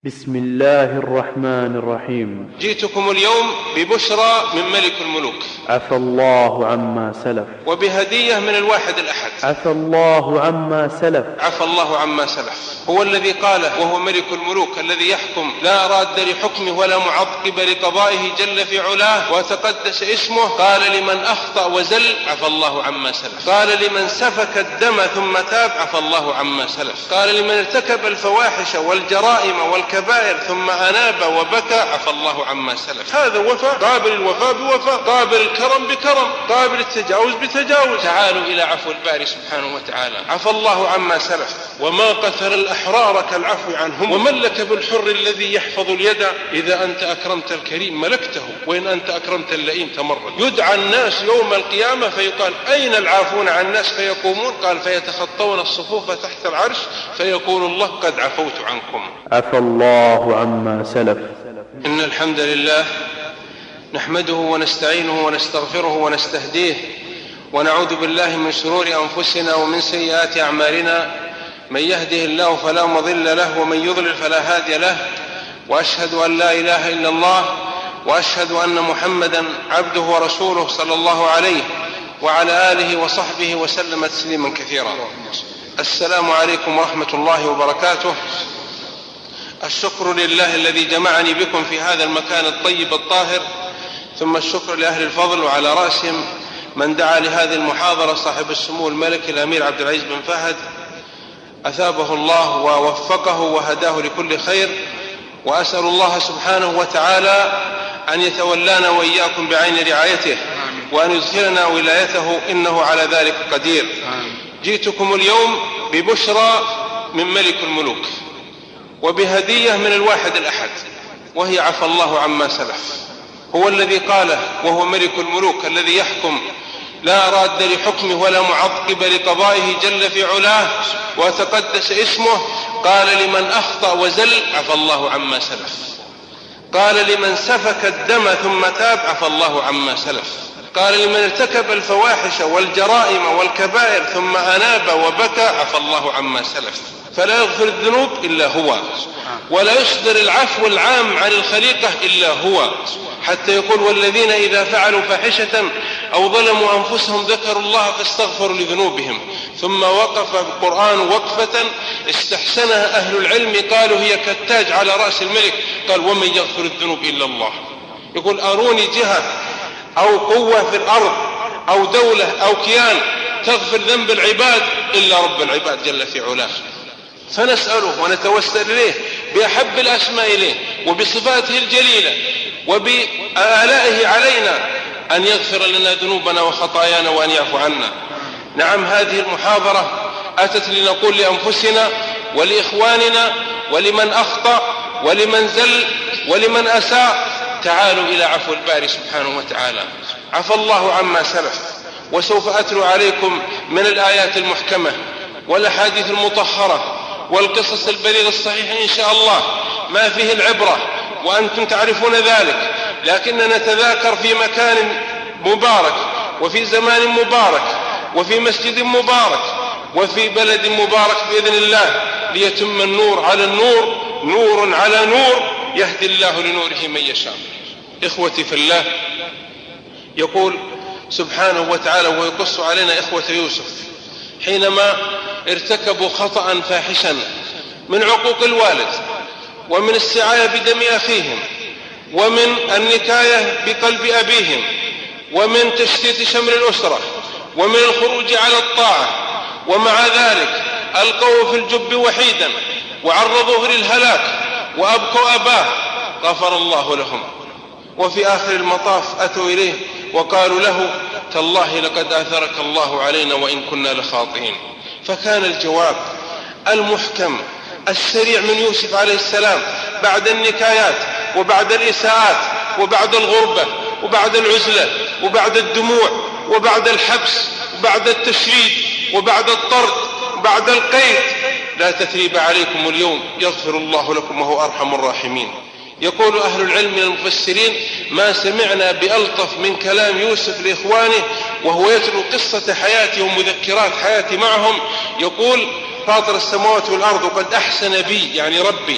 بسم الله الرحمن الرحيم. جئتكم اليوم ببشرى من ملك الملوك، عفى الله عما سلف، وبهدية من الواحد الأحد، عفى الله عما سلف، عفى الله عما سلف. هو الذي قال وهو ملك الملوك الذي يحكم لا راد لحكمه ولا معقب لقضائه جل في علاه وتقدس اسمه. قال لمن أخطأ وزل عفى الله عما سلف، قال لمن سفك الدم ثم تاب عفى الله عما سلف، قال لمن ارتكب الفواحش والجرائم والكبائر ثم أناب وبكى عفى الله عما سلف. هذا وفاء، قابل الوفاء بوفاء، قابل الكرم بكرم، قابل التجاوز بتجاوز. تعالوا إلى عفو الباري سبحانه وتعالى. عفى الله عما سلف، وما قتل الأحرار كالعفو عنهم، وملك بالحر الذي يحفظ اليد. إذا أنت أكرمت الكريم ملكته، وإن أنت أكرمت اللئيم تمرد. يدعى الناس يوم القيامة فيقال أين العافون عن الناس؟ فيقومون، قال فيتخطون الصفوف تحت العرش فيقول الله قد عفوت عنكم. عفى الله عما سلف. إن الحمد لله نحمده ونستعينه ونستغفره ونستهديه، ونعوذ بالله من شرور أنفسنا ومن سيئات أعمالنا. من يهده الله فلا مضل له، ومن يضلل فلا هادي له. وأشهد أن لا إله إلا الله، وأشهد أن محمدا عبده ورسوله صلى الله عليه وعلى آله وصحبه وسلم تسليما كثيرا. السلام عليكم ورحمة الله وبركاته. الشكر لله الذي جمعني بكم في هذا المكان الطيب الطاهر، ثم الشكر لأهل الفضل، وعلى رأسهم من دعا لهذه المحاضرة صاحب السمو الملك الأمير عبد العزيز بن فهد، أثابه الله ووفقه وهداه لكل خير. وأسأل الله سبحانه وتعالى أن يتولانا وإياكم بعين رعايته، وأن يدخلنا ولايته، إنه على ذلك قدير. جئتكم اليوم ببشرى من ملك الملوك، وبهدية من الواحد الأحد، وهي عفى الله عما سلف. هو الذي قال وهو ملك الملوك الذي يحكم لا راد لحكمه ولا معقب لقضائه جل في علاه وتقدس اسمه. قال لمن أخطأ وزل عفى الله عما سلف، قال لمن سفك الدم ثم تاب عفى الله عما سلف، قال لمن ارتكب الفواحش والجرائم والكبائر ثم أناب وبكى عفى الله عما سلف. فلا يغفر الذنوب إلا هو، ولا يصدر العفو العام عن الخليقة إلا هو. حتى يقول والذين إذا فعلوا فاحشة أو ظلموا أنفسهم ذكروا الله فاستغفروا لذنوبهم. ثم وقف القرآن وقفة استحسنها أهل العلم، قالوا هي كالتاج على رأس الملك. قال ومن يغفر الذنوب إلا الله. يقول أروني جهة أو قوة في الأرض أو دولة أو كيان تغفر ذنب العباد إلا رب العباد جل في علاه. فنسأله ونتوسل إليه بأحب الأسماء إليه وبصفاته الجليلة وبآلائه علينا أن يغفر لنا ذنوبنا وخطايانا وأن يعفو عنا. نعم، هذه المحاضرة أتت لنقول لأنفسنا ولإخواننا ولمن أخطأ ولمن زل ولمن أساء تعالوا إلى عفو الباري سبحانه وتعالى. عفى الله عما سلف. وسوف أتلو عليكم من الآيات المحكمة والأحاديث المطهرة والقصص البليغ الصحيح إن شاء الله ما فيه العبرة، وأنتم تعرفون ذلك. لكننا نتذاكر في مكان مبارك وفي زمان مبارك وفي مسجد مبارك وفي بلد مبارك بإذن الله، ليتم النور على النور، نور على نور، يهدي الله لنوره من يشاء. إخوتي في الله، يقول سبحانه وتعالى ويقص علينا إخوة يوسف حينما ارتكبوا خطأ فاحشا من عقوق الوالد، ومن السعاية بدم أخيهم، ومن النكاية بقلب أبيهم، ومن تشتيت شمل الأسرة، ومن الخروج على الطاعة. ومع ذلك ألقوا في الجب وحيدا وعرضوه للهلاك وأبقوا أباه. غفر الله لهم. وفي آخر المطاف أتوا إليه وقالوا له تالله لقد آثرك الله علينا وإن كنا لخاطئين. فكان الجواب المحكم السريع من يوسف عليه السلام بعد النكايات وبعد الإساءات وبعد الغربة وبعد العزلة وبعد الدموع وبعد الحبس وبعد التشريد وبعد الطرد وبعد القيد: لا تثريب عليكم اليوم يغفر الله لكم وهو أرحم الراحمين. يقول أهل العلم من المفسرين: ما سمعنا بألطف من كلام يوسف لإخوانه وهو يتلو قصة حياته ومذكرات حياته معهم. يقول: فاطر السماوات والأرض قد أحسن بي، يعني ربي،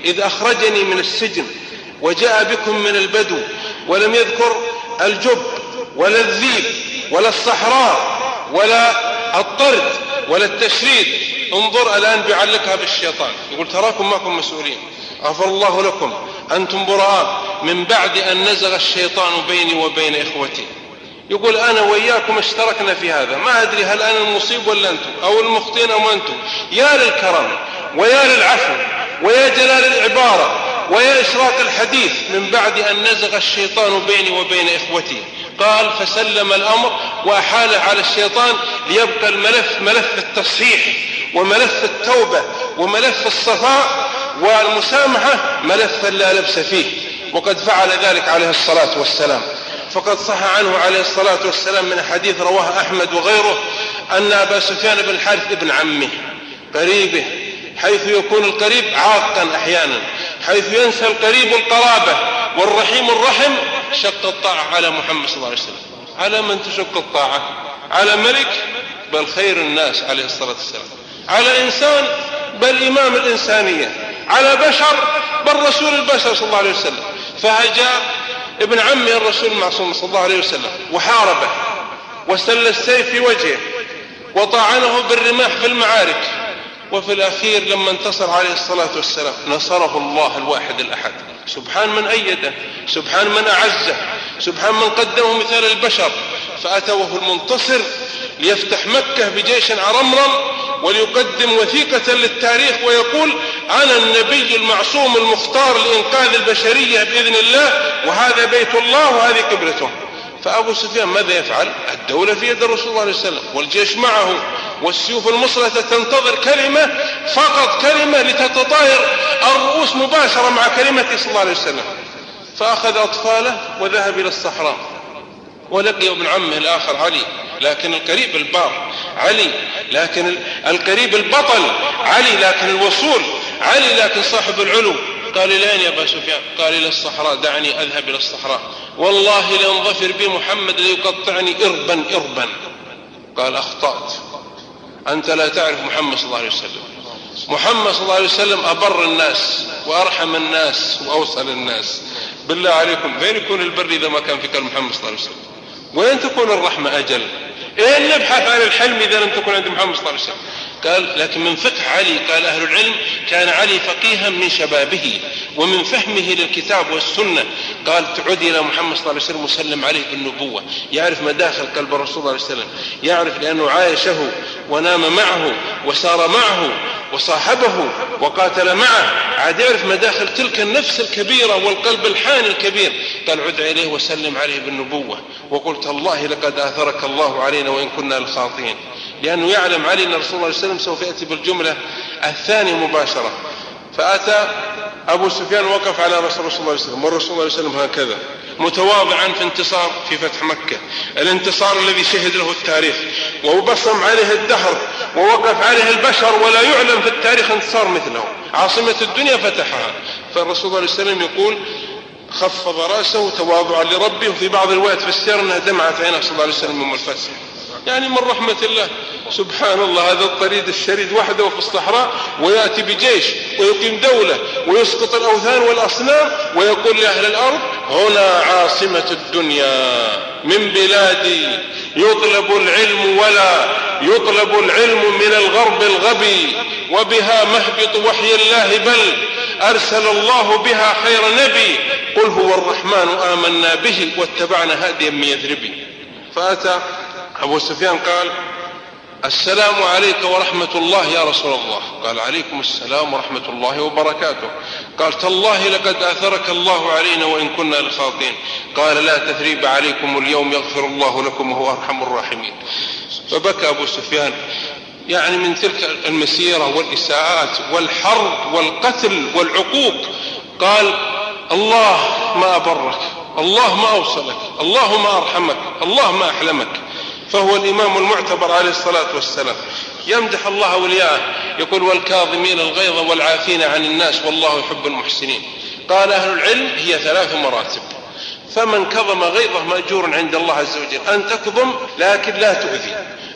إذ أخرجني من السجن وجاء بكم من البدو، ولم يذكر الجب ولا الذيب ولا الصحراء ولا الطرد ولا التشريد. انظر الآن بيعلقها بالشيطان، يقول تراكم معكم مسؤولين، غفر الله لكم أنتم براء من بعد أن نزغ الشيطان بيني وبين إخوتي. يقول أنا وإياكم اشتركنا في هذا، ما أدري هل أنا المصيب ولا أنتم أو المخطئين أو أنتم. يا للكرم ويا للعفو ويا جلال العبارة ويا إشراق الحديث، من بعد أن نزغ الشيطان بيني وبين إخوتي. قال فسلم الأمر وأحاله على الشيطان ليبقى الملف ملف التصحيح وملف التوبة وملف الصفاء والمسامحة ملفا لا لبس فيه، وقد فعل ذلك عليه الصلاة والسلام. فقد صح عنه عليه الصلاة والسلام من حديث رواه أحمد وغيره أن أبا سفيان بن الحارث ابن عمه قريبه، حيث يكون القريب عاقا أحيانا، حيث ينسى القريب القرابة والرحيم الرحم، شق الطاعة على محمد صلى الله عليه وسلم. على من تشق الطاعة؟ على ملك بل خير الناس عليه الصلاة والسلام، على إنسان بل إمام الإنسانية، على بشر بل رسول البشر صلى الله عليه وسلم. فهجاء ابن عمه الرسول المعصوم صلى الله عليه وسلم وحاربه وسل السيف في وجهه وطعنه بالرماح في المعارك، وفي الأخير لما انتصر عليه الصلاة والسلام نصره الله الواحد الأحد. سبحان من أيده، سبحان من أعزه، سبحان من قدمه مثال البشر. فأتوه المنتصر ليفتح مكة بجيش عرمرم وليقدم وثيقة للتاريخ ويقول أنا النبي المعصوم المختار لإنقاذ البشرية بإذن الله، وهذا بيت الله وهذه قبلته. فأبو سفيان ماذا يفعل؟ الدولة في يد الرسول صلى الله عليه وسلم والجيش معه والسيوف المصلة تنتظر كلمة، فقط كلمة لتتطاير الرؤوس مباشرة مع كلمته صلى الله عليه وسلم. فأخذ أطفاله وذهب إلى الصحراء ولقي ابن عمه الآخر علي، لكن القريب البار علي، لكن القريب البطل علي، لكن الوصول علي، لكن صاحب العلو. قال لين يا أبا سفيان؟ قال إلى الصحراء، دعني أذهب إلى الصحراء، والله لأن ظفر بي محمد ليقطعني إربا إربا. قال أخطأت، أنت لا تعرف محمد صلى الله عليه وسلم. محمد صلى الله عليه وسلم أبر الناس وأرحم الناس وأوصل الناس. بالله عليكم فين يكون البر إذا ما كان في قلب محمد صلى الله عليه وسلم؟ وين تكون الرحمة أجل؟ إيه نبحث عن الحلم إذا لم تكن عند محمد صلى الله عليه وسلم؟ قال لكن من فقه علي، قال أهل العلم كان علي فقيها من شبابه ومن فهمه للكتاب والسنة. قال تعود إلى محمد صلى الله عليه وسلم وسلم عليه بالنبوة، يعرف مداخل قلب الرسول صلى الله عليه وسلم، يعرف لأنه عايشه ونام معه وسار معه وصاحبه وقاتل معه، عاد يعرف مداخل تلك النفس الكبيرة والقلب الحاني الكبير. قال عد إليه وسلم عليه بالنبوة، وقلت الله لقد آثرك الله علينا وإن كنا لخاطئين، لأنه يعلم علي أن الرسول صلى الله عليه وسلم سوف يأتي بالجملة الثانية مباشرة. فأتى أبو سفيان وقف على رسول الله صلى الله عليه وسلم، والرسول صلى الله عليه وسلم هكذا متواضعا في انتصار في فتح مكة، الانتصار الذي شهد له التاريخ وبصم عليه الدهر ووقف عليه البشر، ولا يعلم في التاريخ انتصار مثله، عاصمة الدنيا فتحها. فالرسول صلى الله عليه وسلم يقول خفض رأسه تواضعا لربه، وفي بعض الروايات في السير أنها دمعت عينه صلى الله عليه وسلم يوم الفتح. يعني من رحمة الله سبحان الله، هذا الطريد الشريد وحده في الصحراء ويأتي بجيش ويقيم دولة ويسقط الأوثان والأصنام ويقول لأهل الأرض هنا عاصمة الدنيا من بلادي، يطلب العلم ولا يطلب العلم من الغرب الغبي، وبها مهبط وحي الله، بل أرسل الله بها خير نبي، قل هو الرحمن آمنا به واتبعنا هاديا من يثربي. فأتى أبو سفيان قال السلام عليك ورحمة الله يا رسول الله. قال عليكم السلام ورحمة الله وبركاته. قال تالله لقد آثرك الله علينا وإن كنا لخاطئين. قال لا تثريب عليكم اليوم يغفر الله لكم وهو أرحم الراحمين. فبكى أبو سفيان، يعني من تلك المسيرة والإساءات والحرب والقتل والعقوق. قال الله ما أبرك، الله ما أوصلك، الله ما أرحمك، الله ما أحلمك. فهو الإمام المعتبر عليه الصلاة والسلام، يمدح الله أولياءه، يقول والكاظمين الغيظ والعافين عن الناس والله يحب المحسنين. قال أهل العلم هي 3 مراتب، فمن كظم غيظه مأجور عند الله عز وجل، أن تكظم لكن لا تؤذي،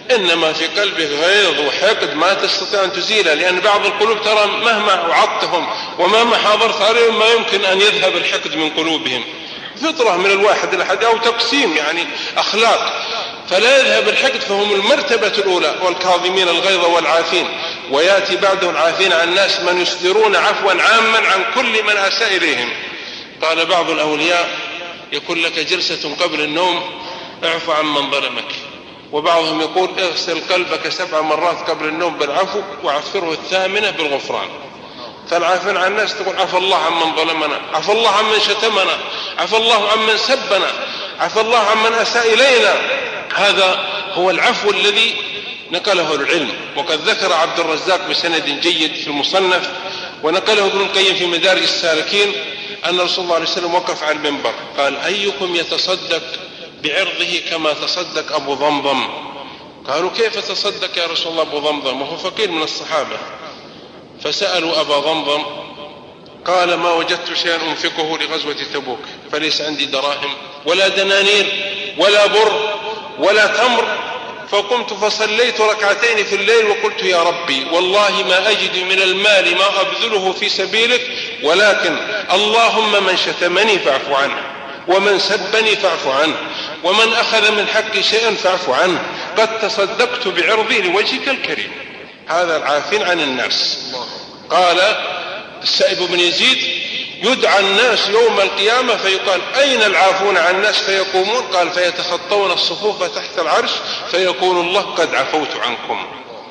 إنما في قلبك غيظ وحقد ما تستطيع أن تزيله، لأن بعض القلوب ترى مهما وعظتهم ومهما حاضرت عليهم ما يمكن أن يذهب الحقد من قلوبهم، فطرة من الواحد الأحد أو تقسيم يعني أخلاق، فلا يذهب الحقد، فهم المرتبة الأولى، والكاظمين الغيظ والعافين، ويأتي بعدهم العافين عن الناس من يصدرون عفوا عاما عن كل من أساء إليهم. قال بعض الأولياء يكون لك جلسة قبل النوم اعف عن من ظلمك، وبعضهم يقول اغسل قلبك 7 مرات قبل النوم بالعفو وعفره 8 بالغفران. فالعافين عن الناس تقول عفى الله عن من ظلمنا، عفى الله عن من شتمنا، عفى الله عن من سبنا، عفى الله عن من أساء إلينا. هذا هو العفو الذي نقله العلم. وقد ذكر عبد الرزاق بسند جيد في المصنف، ونقله ابن القيم في مدارج السالكين، أن رسول الله عليه وسلم وقف على المنبر قال أيكم يتصدق بعرضه كما تصدق أبو ضمضم؟ قالوا كيف تصدق يا رسول الله أبو ضمضم وهو فقير من الصحابة؟ فسألوا أبا ضمضم قال ما وجدت شيئا أنفقه لغزوة تبوك، فليس عندي دراهم ولا دنانير ولا بر ولا تمر، فقمت فصليت ركعتين في الليل وقلت يا ربي والله ما أجد من المال ما أبذله في سبيلك، ولكن اللهم من شتمني فاعف عنه، ومن سبني فاعف عنه، ومن أخذ من حقي شيئا فاعف عنه، قد تصدقت بعرضي لوجهك الكريم. هذا العافين عن الناس. قال السائب بن يزيد يدعى الناس يوم القيامة فيقال أين العافون عن الناس؟ فيقومون قال فيتخطون الصفوف تحت العرش فيقول الله قد عفوت عنكم.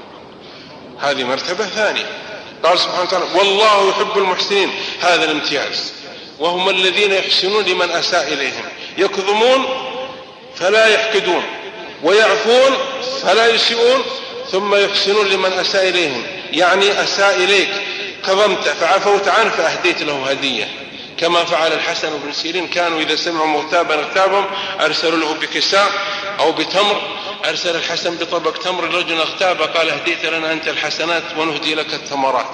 هذه مرتبة ثانية. قال سبحانه وتعالى والله يحب المحسنين، هذا الامتياز، وهم الذين يحسنون لمن أساء إليهم، يكظمون فلا يحقدون، ويعفون فلا يسيئون، ثم يحسنون لمن أساء إليهم، يعني أساء إليك كظمت فعفوت عنه فأهديت له هدية، كما فعل الحسن بن سيرين، كانوا إذا سمعوا مغتابا اغتابهم أرسلوا له بكساء أو بتمر، أرسل الحسن بطبق تمر لرجل اغتاب قال اهديت لنا أنت الحسنات ونهدي لك التمرات،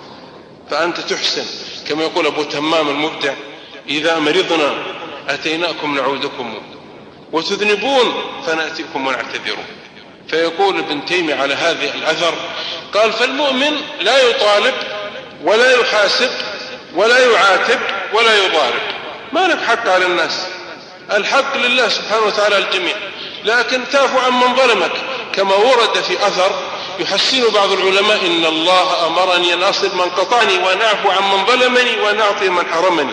فأنت تحسن. كما يقول أبو تمام المبدع إذا مرضنا أتيناكم نعودكم وتذنبون فنأتيكم ونعتذرون. فيقول ابن تيمية على هذه الأثر قال فالمؤمن لا يطالب ولا يحاسب ولا يعاتب ولا يضارب، ما لك حق على الناس، الحق لله سبحانه وتعالى الجميع، لكن تعفو عن من ظلمك. كما ورد في أثر يحسن بعض العلماء إن الله أمرني أن أصل من قطعني وأن أعفو عن من ظلمني وأن أعطي من حرمني،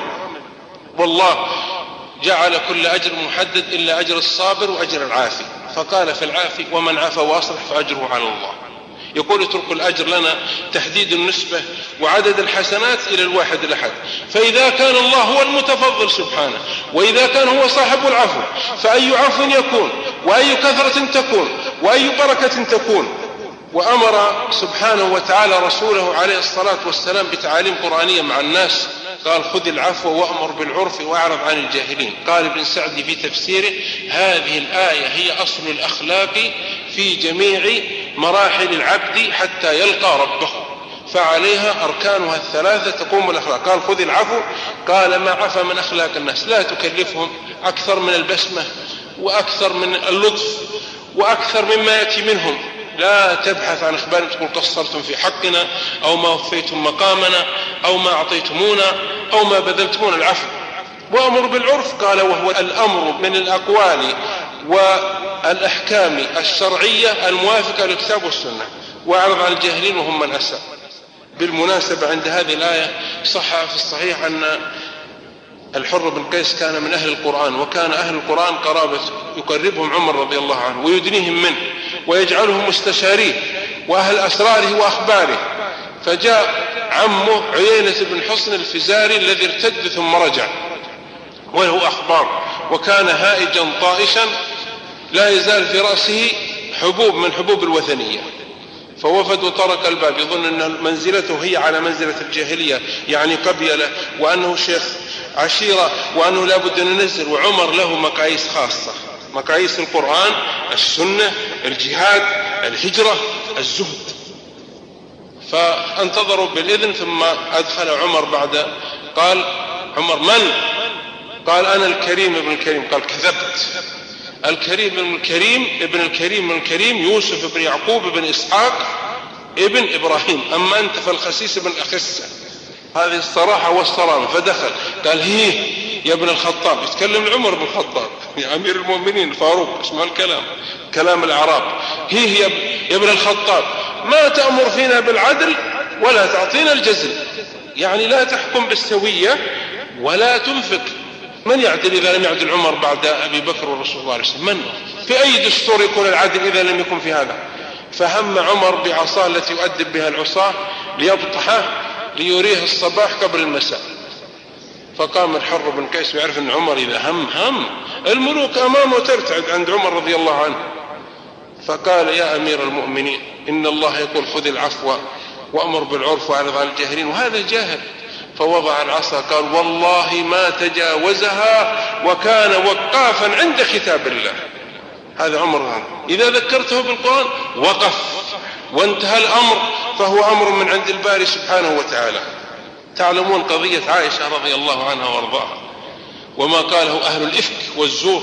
والله جعل كل أجر محدد إلا أجر الصابر وأجر العافي، فقال في العافي ومن عفا وأصلح فأجره على الله. يقول اترك الأجر لنا تحديد النسبة وعدد الحسنات إلى الواحد الأحد، فإذا كان الله هو المتفضل سبحانه، وإذا كان هو صاحب العفو، فأي عفو يكون وأي كثرة تكون وأي بركة تكون. وأمر سبحانه وتعالى رسوله عليه الصلاة والسلام بتعاليم قرآنية مع الناس، قال خذ العفو وأمر بالعرف وأعرض عن الجاهلين. قال ابن سعدي في تفسيره هذه الآية هي أصل الأخلاق في جميع مراحل العبد حتى يلقى ربه، فعليها أركانها الثلاثة تقوم الأخلاق. قال خذ العفو، قال ما عفى من أخلاق الناس، لا تكلفهم أكثر من البسمة وأكثر من اللطف وأكثر مما يأتي منهم، لا تبحث عن أخبار تقول قصرتم في حقنا أو ما وفيتم مقامنا أو ما أعطيتمونا أو ما بذلتمونا. العفو وأمر بالعرف، قال وهو الأمر من الأقوال والأحكام الشرعية الموافقة للكتاب والسنة، وأعرض عن الجاهلين وهم من أساء. بالمناسبة عند هذه الآية صح في الصحيح أن الحر بن قيس كان من أهل القرآن، وكان أهل القرآن قرابة يقربهم عمر رضي الله عنه ويدنيهم منه ويجعلهم مستشاريه وأهل أسراره وأخباره. فجاء عمه عيينة بن حصن الفزاري الذي ارتد ثم رجع وله أخبار، وكان هائجا طائشا لا يزال في رأسه حبوب من حبوب الوثنية، فوفد وطرق الباب يظن أن منزلته هي على منزلة الجاهلية، يعني قبيلة، وأنه شيخ عشيرة، وأنه لا بد أن ننزل. وعمر له مقاييس خاصة، مقاييس القرآن، السنة، الجهاد، الهجرة، الزهد. فانتظروا بالإذن ثم أدخل عمر بعد. قال عمر من؟ قال أنا الكريم ابن الكريم. قال كذبت، الكريم بن الكريم ابن الكريم بن الكريم يوسف بن يعقوب بن إسحاق ابن إبراهيم، أما أنت فالخسيس بن أخسة. هذه الصراحة والصرامة. فدخل قال هي يا ابن الخطاب، يتكلم عمر بن الخطاب يا أمير المؤمنين فاروق، اسمع الكلام، كلام الأعراب. هي يا ابن الخطاب ما تأمر فينا بالعدل ولا تعطينا الجزل، يعني لا تحكم بالسوية ولا تنفق. من يعدل إذا لم يعدل عمر بعد أبي بكر والرسول الله عليه وسلم؟ من؟ في أي دستور يكون العدل إذا لم يكن في هذا؟ فهم عمر بعصاه التي يؤدب بها العصاة ليبطحه ليريه الصباح قبل المساء. فقام الحر بن قيس ويعرف أن عمر إذا هم الملوك أمامه ترتعد عند عمر رضي الله عنه. فقال يا أمير المؤمنين إن الله يقول خذ العفو وأمر بالعرف وأعرض عن الجاهلين، وهذا جاهل. فوضع العصا قال والله ما تجاوزها وكان وقافا عند كتاب الله. هذا عمر إذا ذكرته بالقرآن وقف وانتهى الأمر، فهو أمر من عند الباري سبحانه وتعالى. تعلمون قضية عائشة رضي الله عنها وارضاها وما قاله أهل الإفك والزور،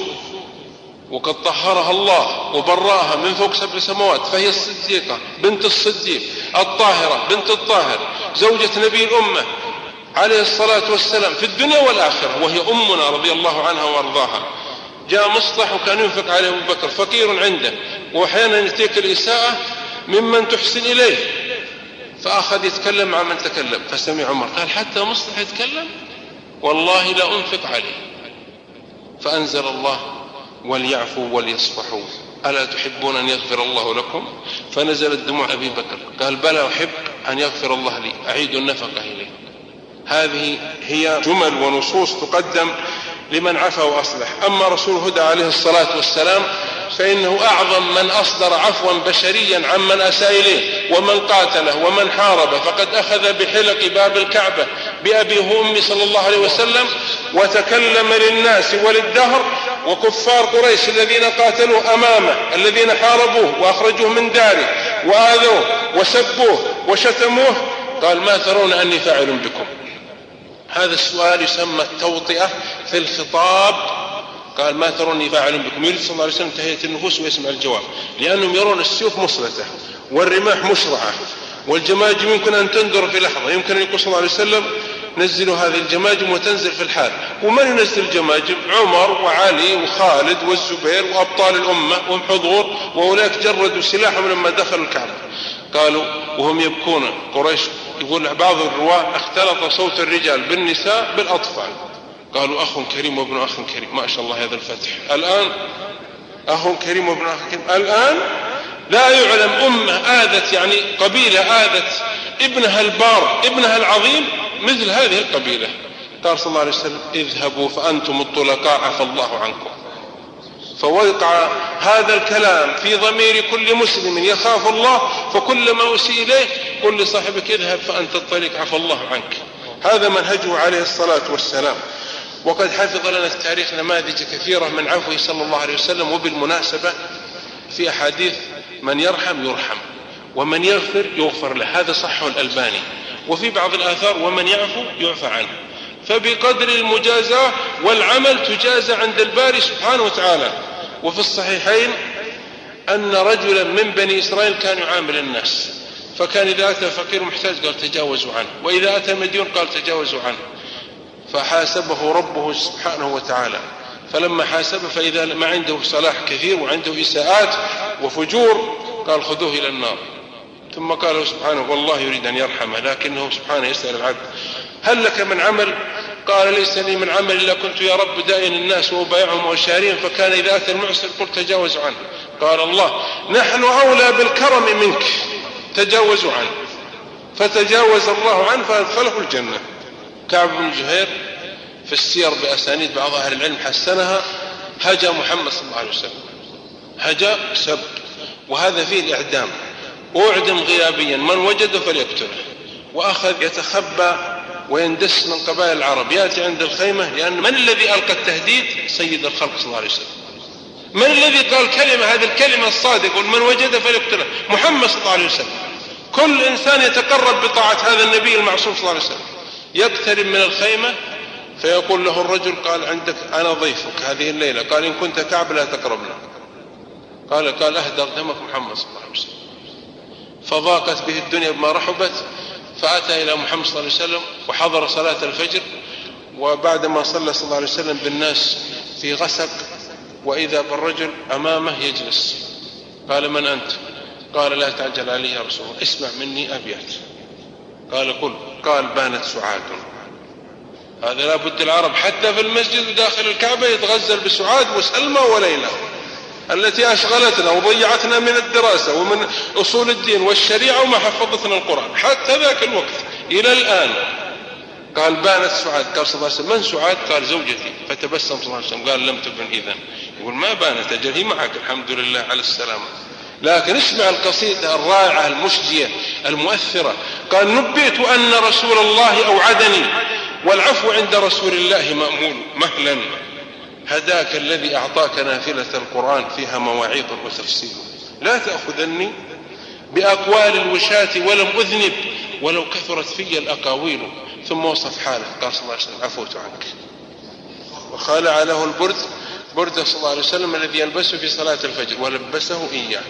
وقد طهرها الله وبراها من فوق 7 سماوات، فهي الصديقة بنت الصديق الطاهرة بنت الطاهر زوجة نبي الأمة عليه الصلاة والسلام في الدنيا والآخرة، وهي أمنا رضي الله عنها وارضاها. جاء مصطح وكان ينفق عليه أبو بكر فقير عنده، وأحيانا يأتيك الإساءة ممن تحسن إليه، فأخذ يتكلم مع من تكلم. فسمع عمر قال حتى مصطح يتكلم والله لا أنفق عليه. فأنزل الله وليعفوا وليصفحوا ألا تحبون أن يغفر الله لكم؟ فنزلت دموع أبي بكر قال بلى أحب أن يغفر الله لي، أعيد النفقة إليه. هذه هي جمل ونصوص تقدم لمن عفا وأصلح. أما رسول هدى عليه الصلاة والسلام فإنه أعظم من أصدر عفوا بشريا عمن أساء إليه ومن قاتله ومن حارب، فقد أخذ بحلق باب الكعبة بأبي وأمي صلى الله عليه وسلم وتكلم للناس وللدهر وكفار قريش الذين قاتلوه أمامه الذين حاربوه وأخرجوه من داره وآذوه وسبوه وشتموه، قال ما ترون أني فاعل بكم؟ هذا السؤال يسمى التوطئة في الخطاب. قال ما تروني فاعل بكم؟ يريد صلى الله عليه وسلم تهيئة النفوس ويسمع الجواب، لأنهم يرون السيوف مصلته والرماح مشرعة والجماجم يمكن أن تندر في لحظة. يمكن أن يقول صلى الله عليه وسلم نزلوا هذه الجماجم وتنزل في الحال. ومن ينزل الجماجم؟ عمر وعلي وخالد والزبير وأبطال الأمة وهم حضور، وأولئك جردوا سلاحهم لما دخلوا الكعبة. قالوا وهم يبكون قريش، يقول بعض الرواة اختلط صوت الرجال بالنساء بالأطفال. قالوا أخ كريم وابن أخ كريم، ما شاء الله هذا الفتح. الآن أخ كريم وابن أخ كريم، الآن لا يعلم أمة آذت يعني قبيلة آذت ابنها البار ابنها العظيم مثل هذه القبيلة. قال صلى الله عليه وسلم اذهبوا فأنتم الطلقاء عفى الله عنكم. فوقع هذا الكلام في ضمير كل مسلم يخاف الله، فكلما أسيء إليه قل لصاحبك اذهب فأنت الطريق عفى الله عنك. هذا منهجه عليه الصلاة والسلام. وقد حفظ لنا التاريخ نماذج كثيرة من عفوه صلى الله عليه وسلم. وبالمناسبة في أحاديث من يرحم يرحم ومن يغفر يغفر له، هذا صحه الألباني. وفي بعض الآثار ومن يعفو يعفى عنه. فبقدر المجازاة والعمل تجازى عند الباري سبحانه وتعالى. وفي الصحيحين أن رجلا من بني إسرائيل كان يعامل الناس، فكان إذا أتى فقير محتاج قال تجاوزوا عنه، وإذا أتى مديون قال تجاوزوا عنه. فحاسبه ربه سبحانه وتعالى، فلما حاسبه فإذا ما عنده صلاح كثير وعنده إساءات وفجور قال خذوه إلى النار. ثم قال سبحانه والله يريد أن يرحمه لكنه سبحانه يسأل العبد هل لك من عمل؟ قال ليس لي من عمل إلا كنت يا رب دائن الناس وبايعهم وشاريهم، فكان إذا أتى المعسر قلت تجاوزوا عنه. قال الله نحن أولى بالكرم منك تجاوزوا عنه، فتجاوز الله عنه فأدخله الجنة. كعب بن جهير في السير بأسانيد بعض أهل العلم حسنها هجا محمد صلى الله عليه وسلم، هجا سب، وهذا فيه الإعدام، أعدم غيابيا من وجده فليقتله. وأخذ يتخبى ويندس من قبائل العرب يأتي عند الخيمة، لأن من الذي ألقى التهديد؟ سيد الخلق صلى الله عليه وسلم. من الذي قال كلمة هذه الكلمة الصادقة من وجده فليقتله؟ محمد صلى الله عليه وسلم. كل إنسان يتقرب بطاعة هذا النبي المعصوم صلى الله عليه وسلم. يقترب من الخيمة فيقول له الرجل قال عندك أنا ضيفك هذه الليلة، قال إن كنت كعب لا تقربنا، قال أهدر دمك محمد صلى الله عليه وسلم. فضاقت به الدنيا بما رحبت، فأتى إلى محمد صلى الله عليه وسلم وحضر صلاة الفجر، وبعدما صلى صلى الله عليه وسلم بالناس في غسق وإذا بالرجل أمامه يجلس. قال من أنت؟ قال لا تعجل علي يا رسول الله، اسمع مني أبيات. قال قل. قال بانت سعاد. هذا لا بد العرب حتى في المسجد وداخل الكعبة يتغزل بسعاد وسلمى وليلى التي أشغلتنا وضيعتنا من الدراسة ومن أصول الدين والشريعة وما حفظتنا القرآن حتى ذاك الوقت إلى الآن. قال بانت سعاد. قال صلى الله عليه وسلم من سعاد؟ قال زوجتي. فتبسم صلى الله عليه وسلم قال لم تبن إذن. يقول ما بانت أجل هي معك الحمد لله على السلامة. لكن اسمع القصيدة الرائعة المشجية المؤثرة. قال نبئت أن رسول الله أوعدني والعفو عند رسول الله مأمول مهلا، هداك الذي أعطاك نافلة القرآن فيها مواعيظ وتفصيل، لا تأخذني بأقوال الوشاة ولم أذنب ولو كثرت في الأقاويل. ثم وصف حاله قال صلى الله عليه وسلم عفوت عنك. وخالع له البرد، برد صلى الله عليه وسلم الذي يلبسه في صلاة الفجر ولبسه إياه.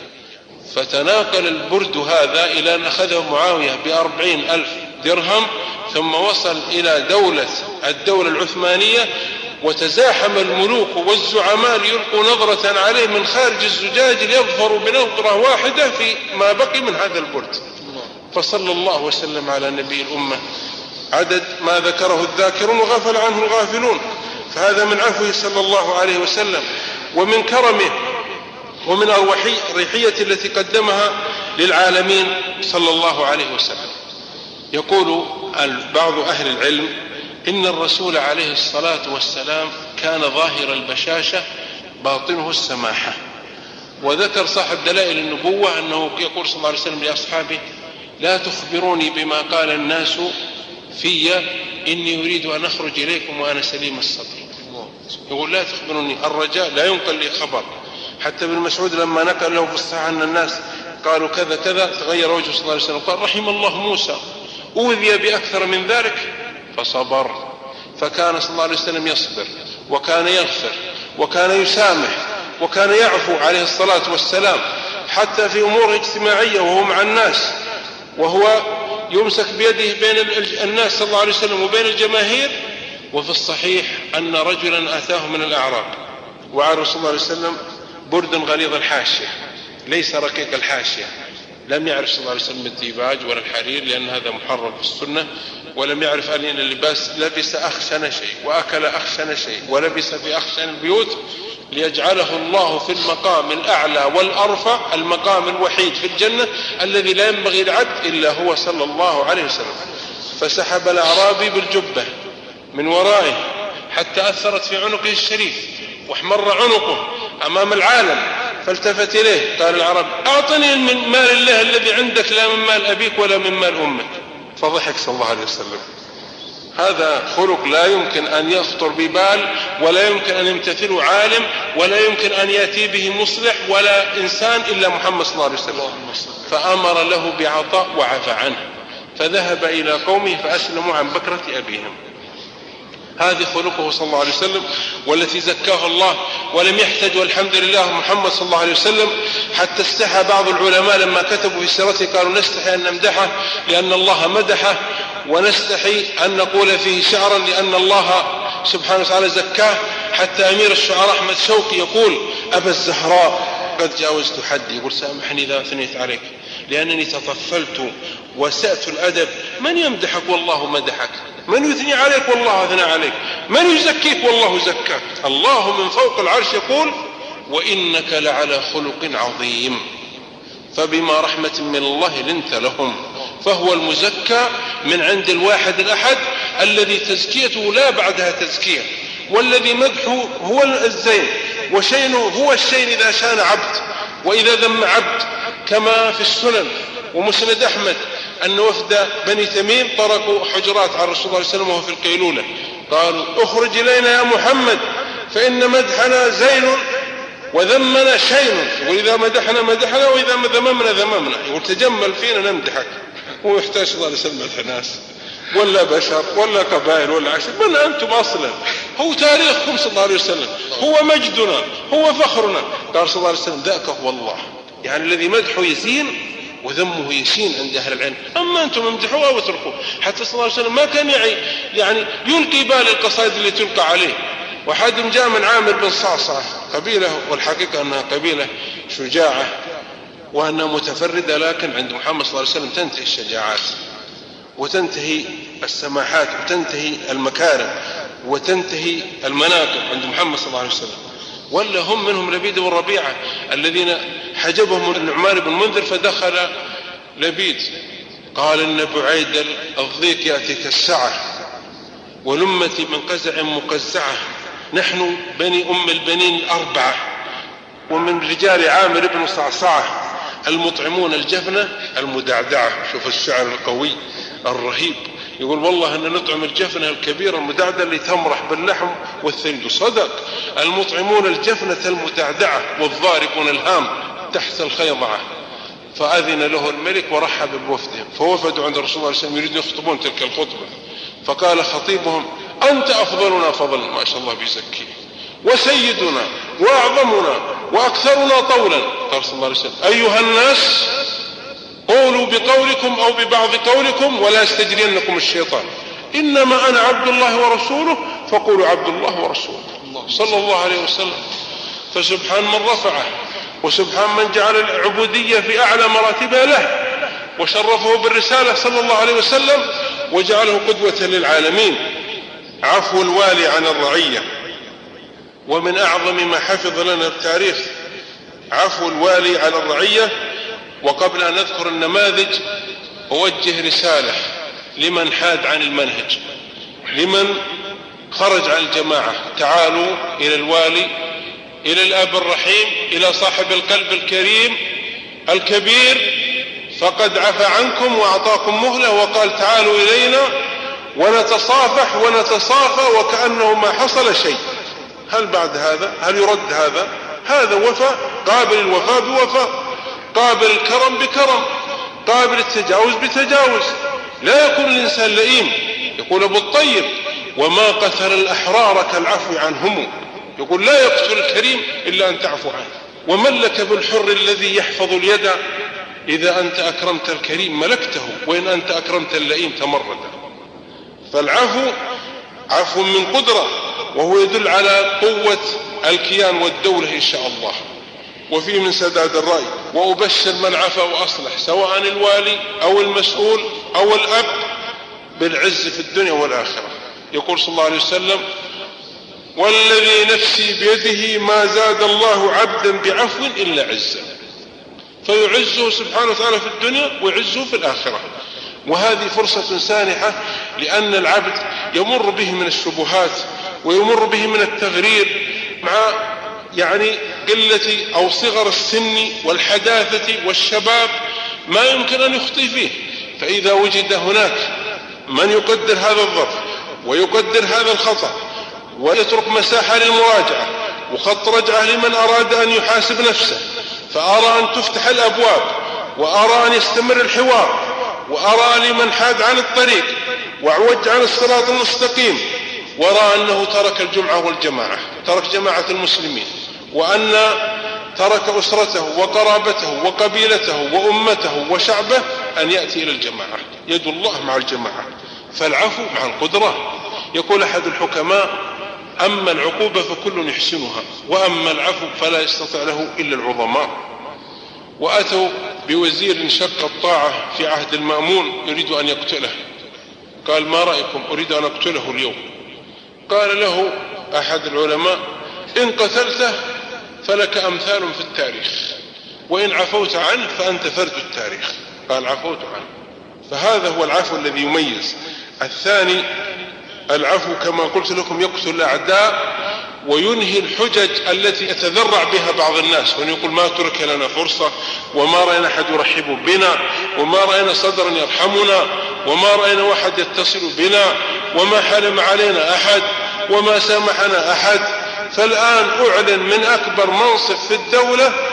فتناقل البرد هذا إلى أن أخذه معاوية ب40,000 درهم، ثم وصل إلى الدولة العثمانية، وتزاحم الملوك والزعماء ليلقوا نظرة عليه من خارج الزجاج ليظفروا بنظرة واحدة في ما بقي من هذا البرد. فصلى الله وسلم على نبي الأمة عدد ما ذكره الذاكرون وغفل عنه الغافلون. فهذا من عفوه صلى الله عليه وسلم ومن كرمه ومن الريحية التي قدمها للعالمين صلى الله عليه وسلم. يقول بعض أهل العلم إن الرسول عليه الصلاة والسلام كان ظاهر البشاشة باطنه السماحة. وذكر صاحب دلائل النبوة أنه يقول صلى الله عليه وسلم لأصحابه لا تخبروني بما قال الناس في إني أريد أن أخرج إليكم وأنا سليم الصدر. يقول لا تخبروني، الرجاء لا ينقل لي خبر. حتى ابن مسعود لما نقل له في الصحيح أن الناس قالوا كذا كذا تغير وجهه صلى الله عليه وسلم، قال رحم الله موسى أوذي بأكثر من ذلك فصبر. فكان صلى الله عليه وسلم يصبر وكان يغفر وكان يسامح وكان يعفو عليه الصلاة والسلام حتى في أمور اجتماعية وهو مع الناس، وهو يمسك بيده بين الناس صلى الله عليه وسلم وبين الجماهير. وفي الصحيح أن رجلا أتاه من الأعراب وعلى صلى الله عليه وسلم برد غليظ الحاشية ليس رقيق الحاشية، لم يعرف صلى الله عليه وسلم الديباج ولا الحرير لأن هذا محرم في السنة، ولم يعرف أن اللباس لبس أخشن شيء وأكل أخشن شيء ولبس في أخشن البيوت ليجعله الله في المقام الأعلى والأرفع، المقام الوحيد في الجنة الذي لا ينبغي العبد إلا هو صلى الله عليه وسلم. فسحب الأعرابي بالجبة من ورائه حتى أثرت في عنقه الشريف واحمر عنقه أمام العالم، فالتفت إليه قال العرب أعطني من مال الله الذي عندك لا من مال أبيك ولا من مال أمك. فضحك صلى الله عليه وسلم. هذا خلق لا يمكن أن يخطر ببال ولا يمكن أن يمتثله عالم ولا يمكن أن يأتي به مصلح ولا إنسان إلا محمد صلى الله عليه وسلم. فأمر له بعطاء وعفى عنه، فذهب إلى قومه فأسلموا عن بكرة أبيهم. هذه خلقه صلى الله عليه وسلم والتي زكاه الله ولم يحتج والحمد لله محمد صلى الله عليه وسلم. حتى استحى بعض العلماء لما كتبوا في سيرته قالوا نستحي أن نمدحه لأن الله مدحه، ونستحي أن نقول فيه شعرا لأن الله سبحانه وتعالى زكاه. حتى أمير الشعراء أحمد شوقي يقول أبا الزهراء قد جاوزت حدي، يقول سامحني إذا أثنيت عليك لأنني تطفلت وسأت الأدب. من يمدحك والله مدحك، من يثني عليك والله أثنى عليك، من يزكيك والله زكاك. الله من فوق العرش يقول وإنك لعلى خلق عظيم. فبما رحمة من الله لنت لهم، فهو المزكى من عند الواحد الأحد الذي تزكيته لا بعدها تزكية، والذي مدحه هو الزين وشين هو الشين إذا شان عبد وإذا ذم عبد. كما في السنن ومسند أحمد أن وفد بني تميم طرقوا حجرات على الرسول صلى الله عليه وسلم وهو في القيلولة، قالوا اخرج إلينا يا محمد فإن مدحنا زين وذمنا شين، وإذا مدحنا مدحنا وإذا ذممنا ذممنا. يقول تجمل فينا نمدحك. هو يحتاج صلى الله عليه وسلم مدح ناس، ولا بشر ولا قبائل ولا عشر، من أنتم أصلا؟ هو تاريخكم صلى الله عليه وسلم، هو مجدنا، هو فخرنا. قال صلى الله عليه وسلم ذاك هو الله، يعني الذي مدحه يسين وذمه يسين عند أهل العلم، أما أنتم امدحوه أو اتركوه. حتى صلى الله عليه وسلم ما كان يعني يلقي بال القصائد اللي تلقى عليه. وحد جاء من عامر بن صعصع، قبيلة والحقيقة أنها قبيلة شجاعة وأنها متفردة، لكن عند محمد صلى الله عليه وسلم تنتهي الشجاعات وتنتهي السماحات وتنتهي المكارم وتنتهي المناقب عند محمد صلى الله عليه وسلم. ولا هم منهم لبيد بن ربيعة الذين حجبهم النعمان بن منذر، فدخل لبيد قال إن بعيد الضيق يأتي كالسعة ولمتي من قزع مقزعة، نحن بني أم البنين الأربعة ومن رجال عامر بن صعصعة المطعمون الجفنة المدعدعة. شوف الشعر القوي الرهيب، يقول والله أن نطعم الجفنة الكبيرة المدعدة اللي تمرح باللحم والثلج. صدق، المطعمون الجفنة المدعدعة والضاربون الهام تحت الخيضعة. فأذن له الملك ورحب بوفدهم، فوفدوا عند رسول الله صلى الله عليه وسلم يريدون يخطبون تلك الخطبة، فقال خطيبهم أنت أفضلنا فضلا، ما شاء الله بيزكيه، وسيدنا وأعظمنا وأكثرنا طولا. قال صلى الله عليه وسلم أيها الناس قولوا بقولكم أو ببعض قولكم ولا يستجرينكم الشيطان، إنما أنا عبد الله ورسوله فقولوا عبد الله ورسوله. صلى الله عليه وسلم. فسبحان من رفعه، وسبحان من جعل العبودية في أعلى مراتبها له، وشرفه بالرسالة صلى الله عليه وسلم وجعله قدوة للعالمين. عفو الوالي عن الرعية، ومن أعظم ما حفظ لنا التاريخ عفو الوالي عن الرعية. وقبل أن أذكر النماذج أوجه رسالة لمن حاد عن المنهج، لمن خرج عن الجماعة. تعالوا إلى الوالي، إلى الأب الرحيم، إلى صاحب القلب الكريم الكبير، فقد عفى عنكم وأعطاكم مهلة وقال تعالوا إلينا ونتصافح ونتصافى وكأنه ما حصل شيء. هل بعد هذا؟ هل يرد هذا؟ هذا وفاء، قابل الوفاء بوفاء، قابل الكرم بكرم، قابل التجاوز بتجاوز. لا يكون الإنسان لئيم. يقول أبو الطيب وما قتل الأحرار كالعفو عنهم، يقول لا يقتل الكريم إلا أن تعفو عنه. ومن لك بالحر الذي يحفظ اليد، إذا أنت أكرمت الكريم ملكته وإن أنت أكرمت اللئيم تمرد. فالعفو عفو من قدرة، وهو يدل على قوة الكيان والدولة إن شاء الله، وفيه من سداد الرأي. وأبشر من عفا وأصلح، سواء الوالي أو المسؤول أو الأب، بالعز في الدنيا والآخرة. يقول صلى الله عليه وسلم والذي نفسي بيده ما زاد الله عبدا بعفو إلا عزا، فيعزه سبحانه وتعالى في الدنيا ويعزه في الآخرة. وهذه فرصة سانحة، لأن العبد يمر به من الشبهات ويمر به من التغرير مع قلة أو صغر السن والحداثة والشباب ما يمكن أن يخطي فيه. فإذا وجد هناك من يقدر هذا الظرف ويقدر هذا الخطأ ويترك مساحة للمراجعة وخط رجعة لمن أراد أن يحاسب نفسه، فأرى أن تفتح الأبواب، وأرى أن يستمر الحوار، وأرى لمن حاد عن الطريق وعوج عن الصراط المستقيم، ورى أنه ترك الجمعة والجماعة، ترك جماعة المسلمين، وأن ترك أسرته وقرابته وقبيلته وأمته وشعبه، أن يأتي إلى الجماعة. يد الله مع الجماعة، فالعفو مع القدرة. يقول أحد الحكماء أما العقوبة فكل يحسنها، وأما العفو فلا يستطيع له إلا العظماء. وأتوا بوزير شق الطاعة في عهد المأمون يريد أن يقتله، قال ما رأيكم؟ أريد أن أقتله اليوم. قال له أحد العلماء إن قتلته فلك أمثال في التاريخ، وإن عفوت عنه فأنت فرد التاريخ. قال عفوت عنه. فهذا هو العفو الذي يميز. الثاني العفو كما قلت لكم يقتل الأعداء وينهي الحجج التي يتذرع بها بعض الناس، ويقول ما ترك لنا فرصة، وما رأينا أحد يرحب بنا، وما رأينا صدرا يرحمنا، وما رأينا واحد يتصل بنا، وما حلم علينا أحد، وما سامحنا أحد. فالآن أعلن من أكبر منصب في الدولة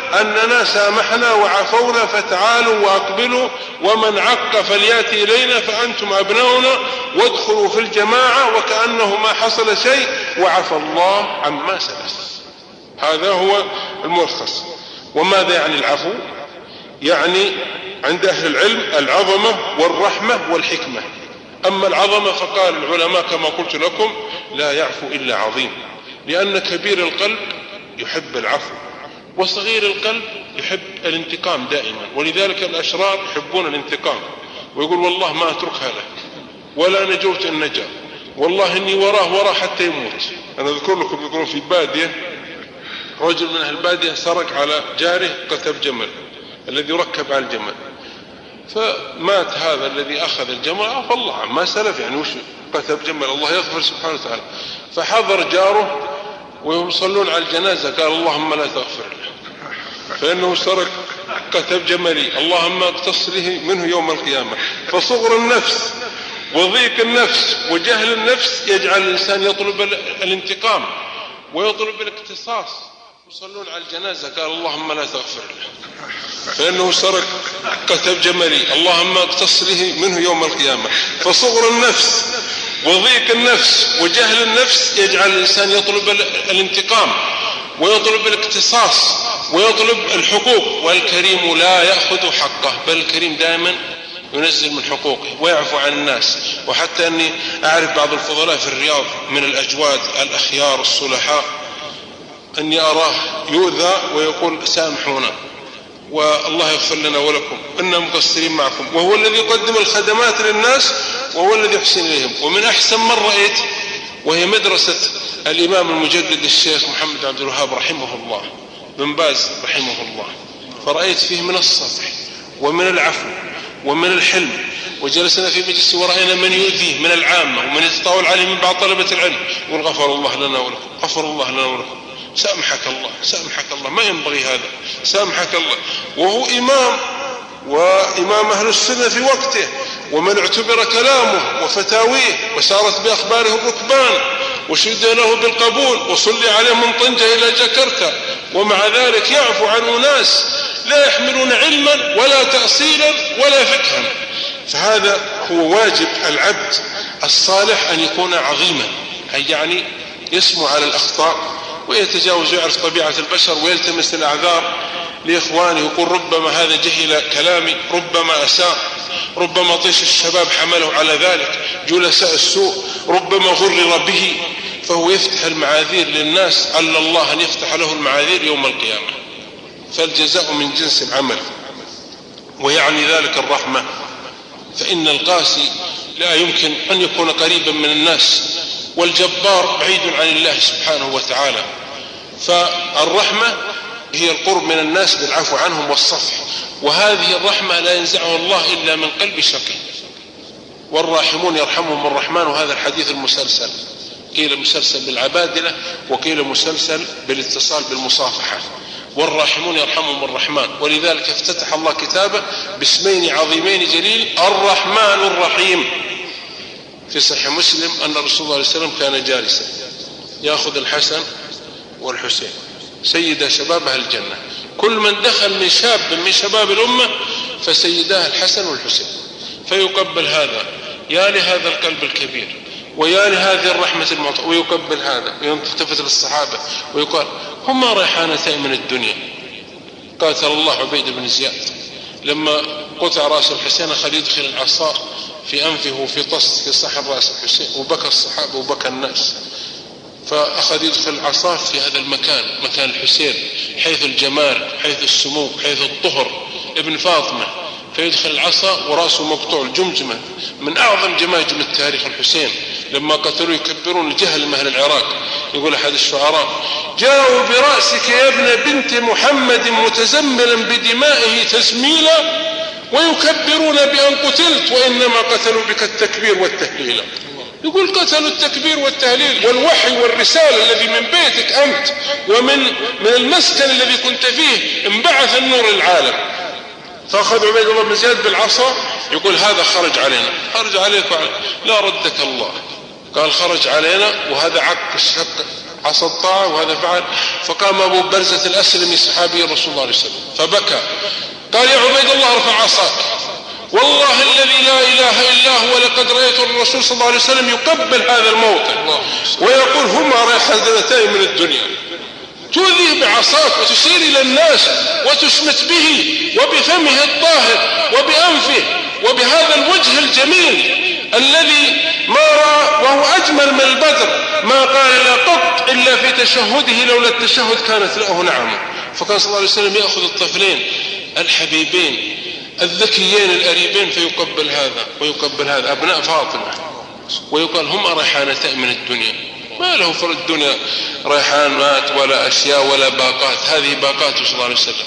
أننا سامحنا وعفونا فتعالوا وأقبلوا، ومن عق فليأتي إلينا فأنتم أبناؤنا، وادخلوا في الجماعة وكأنه ما حصل شيء وعفى الله عما سلف. هذا هو الملخص. وماذا يعني العفو؟ يعني عند أهل العلم العظمة والرحمة والحكمة. أما العظمة فقال العلماء كما قلت لكم لا يعفو إلا عظيم، لأن كبير القلب يحب العفو، وصغير القلب يحب الانتقام دائما، ولذلك الأشرار يحبون الانتقام، ويقول والله ما أتركها له ولا نجوت إن نجا، والله إني وراه حتى يموت. أنا أذكر لكم يقولون في البادية رجل من أهل البادية سرق على جاره قتب جمل الذي ركب على الجمل، فمات هذا الذي أخذ الجمل، عفى الله عما سلف، يعني وش قتب جمل الله يغفر سبحانه وتعالى. فحضر جاره وهم يصلون على الجنازة قال اللهم لا تغفر له فإنه سرق قتب جملي، اللهم اقتص له منه يوم القيامة. فصغر النفس وضيق النفس وجهل النفس يجعل الإنسان يطلب الانتقام ويطلب الاقتصاص. يصلون على الجنازة قال اللهم لا تغفر له فإنه سرق قتب جملي، اللهم اقتص له منه يوم القيامة. فصغر النفس وضيق النفس وجهل النفس يجعل الإنسان يطلب الانتقام ويطلب الاقتصاص ويطلب الحقوق، والكريم لا يأخذ حقه، بل الكريم دائما ينزل من حقوقه ويعفو عن الناس. وحتى أني أعرف بعض الفضلاء في الرياض من الأجواد الأخيار الصلحاء أني أراه يؤذى ويقول سامحونا والله يغفر لنا ولكم إننا مقصرين معكم، وهو الذي يقدم الخدمات للناس وهو الذي يحسن إليهم. ومن أحسن من رأيت وهي مدرسة الإمام المجدد الشيخ محمد عبد الوهاب رحمه الله بن باز رحمه الله، فرأيت فيه من الصفح ومن العفو ومن الحلم. وجلسنا في مجلس ورأينا من يؤذيه من العامة ومن يتطاول عليه من بعض طلبة العلم، يقول غفر الله لنا ولكم، غفر الله لنا ولكم، سامحك الله سامحك الله، ما ينبغي هذا، سامحك الله. وهو وإمام أهل السنة في وقته، ومن اعتبر كلامه وفتاويه وسارت بأخباره الركبان وشد له بالقبول وصلي عليه من طنجة إلى جاكرتا، ومع ذلك يعفو عن أناس لا يحملون علما ولا تأصيلا ولا فقها. فهذا هو واجب العبد الصالح أن يكون عظيما، أي يعني يسمو على الأخطاء ويتجاوز، يعرف طبيعة البشر ويلتمس الأعذار لإخوانه، يقول ربما هذا جهل كلامي، ربما أساء، ربما طيش الشباب حمله على ذلك، جلساء السوء ربما غرر به، فهو يفتح المعاذير للناس، على الله أن يفتح له المعاذير يوم القيامة. فالجزاء من جنس العمل. ويعني ذلك الرحمة، فإن القاسي لا يمكن أن يكون قريبا من الناس، والجبار بعيد عن الله سبحانه وتعالى. فالرحمة هي القرب من الناس بالعفو عنهم والصفح، وهذه الرحمة لا ينزعها الله إلا من قلب شقي. والراحمون يرحمهم الرحمن، وهذا الحديث المسلسل، قيل مسلسل بالعبادلة وقيل مسلسل بالاتصال بالمصافحة. والراحمون يرحمهم الرحمن، ولذلك افتتح الله كتابه باسمين عظيمين جليل الرحمن الرحيم. في صحيح مسلم أن رسول الله صلى الله عليه وسلم كان جالسا يأخذ الحسن والحسين سيدا شباب أهل الجنة، كل من دخل من شاب من شباب الأمة فسيداه الحسن والحسين، فيقبل هذا، يا لهذا القلب الكبير ويا لهذه الرحمة المعطاة، ويقبل هذا ويلتفت للصحابة ويقال هما ريحانتين من الدنيا. قاتل الله عبيد بن زياد لما قطع رأس الحسين أخذ يدخل العصا في أنفه وفي طست في صحن رأس الحسين، وبكى الصحابة وبكى الناس، فأخذ يدخل العصا في هذا المكان، مكان الحسين، حيث الجمال، حيث السمو، حيث الطهر، ابن فاطمة، فيدخل العصا ورأسه مقطوع الجمجمة، من أعظم جماجم التاريخ الحسين. لما قتلوا يكبرون الجهل من أهل العراق، يقول أحد الشعراء جاءوا برأسك يا ابن بنت محمد متزملا بدمائه تزميلا، ويكبرون بأن قتلت وإنما قتلوا بك التكبير والتهليل. يقول قتلوا التكبير والتهليل والوحي والرسالة الذي من بيتك أنت ومن المسكن الذي كنت فيه انبعث النور للعالم. فأخذ عبيد الله بن زياد بالعصا يقول هذا خرج علينا، خرج عليك لا ردك الله، قال خرج علينا، وهذا عق الشق عصى الطاعة وهذا فعل. فقام أبو برزة الأسلمي صحابي رسول الله عليه وسلم فبكى، قال: يا عبيد الله ارفع عصاك، والله الذي لا إله إلا هو لقد رأيت الرسول صلى الله عليه وسلم يقبل هذا الموطن ويقول: هما ريحانتين من الدنيا. تؤذيه بعصاك وتشير إلى الناس وتشمت به وبفمه الطاهر وبأنفه وبهذا الوجه الجميل الذي ما رأى وهو أجمل من البدر، ما قال لا قط إلا في تشهده لولا التشهد كانت له نعمه. فكان صلى الله عليه وسلم يأخذ الطفلين الحبيبين الذكيين الأريبين فيقبل هذا ويقبل هذا، أبناء فاطمة، ويقال: هم ريحانتين من الدنيا. ما له في الدنيا ريحانات ولا أشياء ولا باقات، هذه باقاته صلى الله عليه وسلم.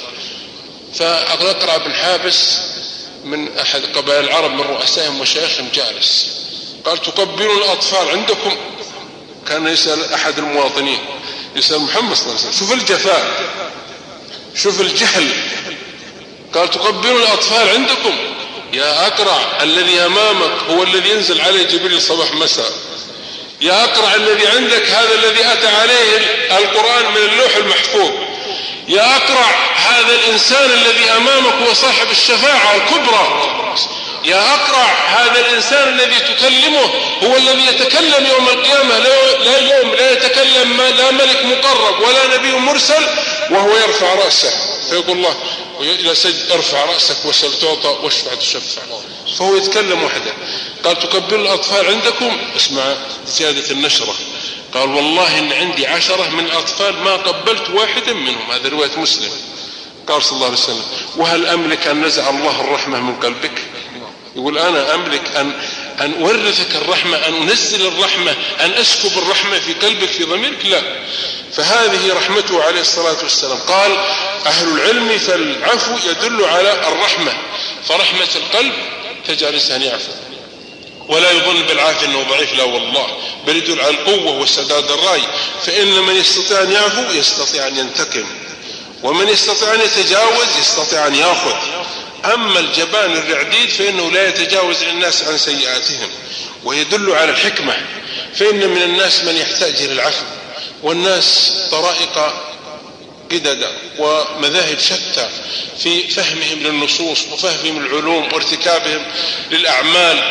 فأقرأ بن حابس من أحد قبائل العرب من رؤسائهم وشيخهم جالس، قال: تقبلون الأطفال عندكم؟ كان يسأل أحد المواطنين، يسأل محمد صلى الله عليه وسلم: شوف الجفاء، شوف الجهل. قال: تقبلون الأطفال عندكم؟ يا أقرع، الذي أمامك هو الذي ينزل عليه جبريل صباح مساء. يا أقرع، الذي عندك هذا الذي أتى عليه القرآن من اللوح المحفوظ. يا أقرع، هذا الإنسان الذي أمامك هو صاحب الشفاعة الكبرى. يا أقرع، هذا الإنسان الذي تكلمه هو الذي يتكلم يوم القيامة، لا يتكلم لا ملك مقرب ولا نبي مرسل، وهو يرفع رأسه فيقول الله إلى سجد: ارفع رأسك وسل تعطى واشفع تشفع. فهو يتكلم وحده. قال: تقبل الأطفال عندكم؟ اسمع زيادة النشرة. قال: والله إن عندي 10 من الأطفال ما قبلت واحدا منهم. هذا رواية مسلم. قال صلى الله عليه وسلم: وهل أملك أن نزع الله الرحمة من قلبك؟ يقول: أنا أملك أن أورثك الرحمة، أن أنزل الرحمة، أن أسكب الرحمة في قلبك في ضميرك؟ لا. فهذه رحمته عليه الصلاة والسلام. قال أهل العلم: فالعفو يدل على الرحمة، فرحمة القلب تجعل الإنسان يعفو ولا يظن بالعافية أنه ضعيف، لا والله، بل يدل على القوة والسداد الرأي. فإن من يستطيع أن يعفو يستطيع أن ينتقم، ومن يستطيع أن يتجاوز يستطيع أن يأخذ. أما الجبان الرعديد فإنه لا يتجاوز الناس عن سيئاتهم. ويدل على الحكمة، فإن من الناس من يحتاج إلى العفو، والناس طرائق قددا ومذاهب شتى في فهمهم للنصوص وفهمهم العلوم وارتكابهم للأعمال،